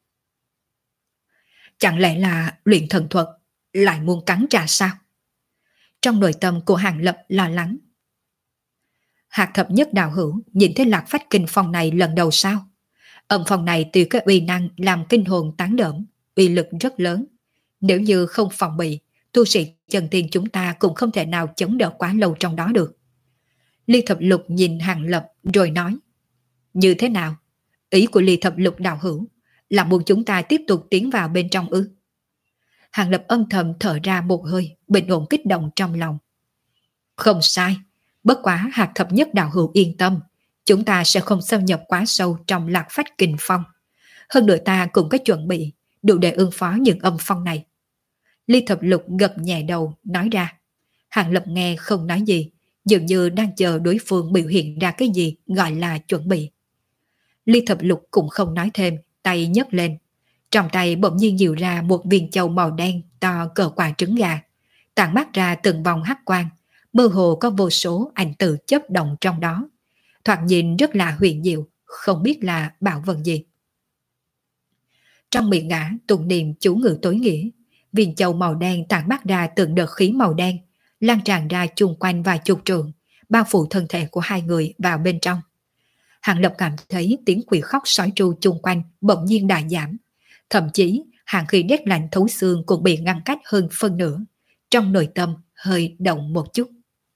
Chẳng lẽ là luyện thần thuật lại muốn cắn trả sao? Trong nội tâm của Hàng Lập lo lắng. Hạc thập nhất đạo hữu nhìn thấy lạc phách kinh phong này lần đầu sao? Âm phong này từ cái uy năng làm kinh hồn tán đỡm, uy lực rất lớn. Nếu như không phòng bị, tu sĩ chân tiên chúng ta cũng không thể nào chống đỡ quá lâu trong đó được. Ly Thập Lục nhìn Hàng Lập rồi nói. Như thế nào? Ý của Ly Thập Lục đạo hữu là muốn chúng ta tiếp tục tiến vào bên trong ư? Hàng Lập âm thầm thở ra một hơi, bình ổn kích động trong lòng. Không sai, bất quá Hạc thập nhất đạo hữu yên tâm, chúng ta sẽ không xâm nhập quá sâu trong lạc phách kinh phong. Hơn nữa ta cũng có chuẩn bị, đủ để ứng phó những âm phong này. Ly Thập Lục gật nhẹ đầu, nói ra. Hàng Lập nghe không nói gì, dường như đang chờ đối phương biểu hiện ra cái gì gọi là chuẩn bị. Ly Thập Lục cũng không nói thêm, tay nhấc lên. Trong tay bỗng nhiên nhiều ra một viên châu màu đen to cỡ quả trứng gà, tản mát ra từng vòng hắc quang, mơ hồ có vô số ảnh tự chớp động trong đó. Thoạt nhìn rất là huyền diệu, không biết là bảo vật gì. Trong miệng ngã tụng niệm chú ngữ tối nghĩa, viên châu màu đen tản mát ra từng đợt khí màu đen, lan tràn ra chung quanh vài chục trượng, bao phủ thân thể của hai người vào bên trong. Hàng Lập cảm thấy tiếng quỷ khóc sói tru chung quanh bỗng nhiên đại giảm, thậm chí hàng khí đét lạnh thấu xương cũng bị ngăn cách hơn phân nửa, trong nội tâm hơi động một chút.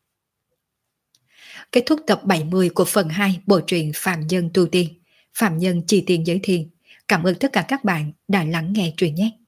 Kết thúc tập bảy mươi của phần hai bộ truyện Phàm Nhân Tu Tiên. Phàm Nhân Chi Tiên Giới Thiên. Cảm ơn tất cả các bạn đã lắng nghe truyện nhé.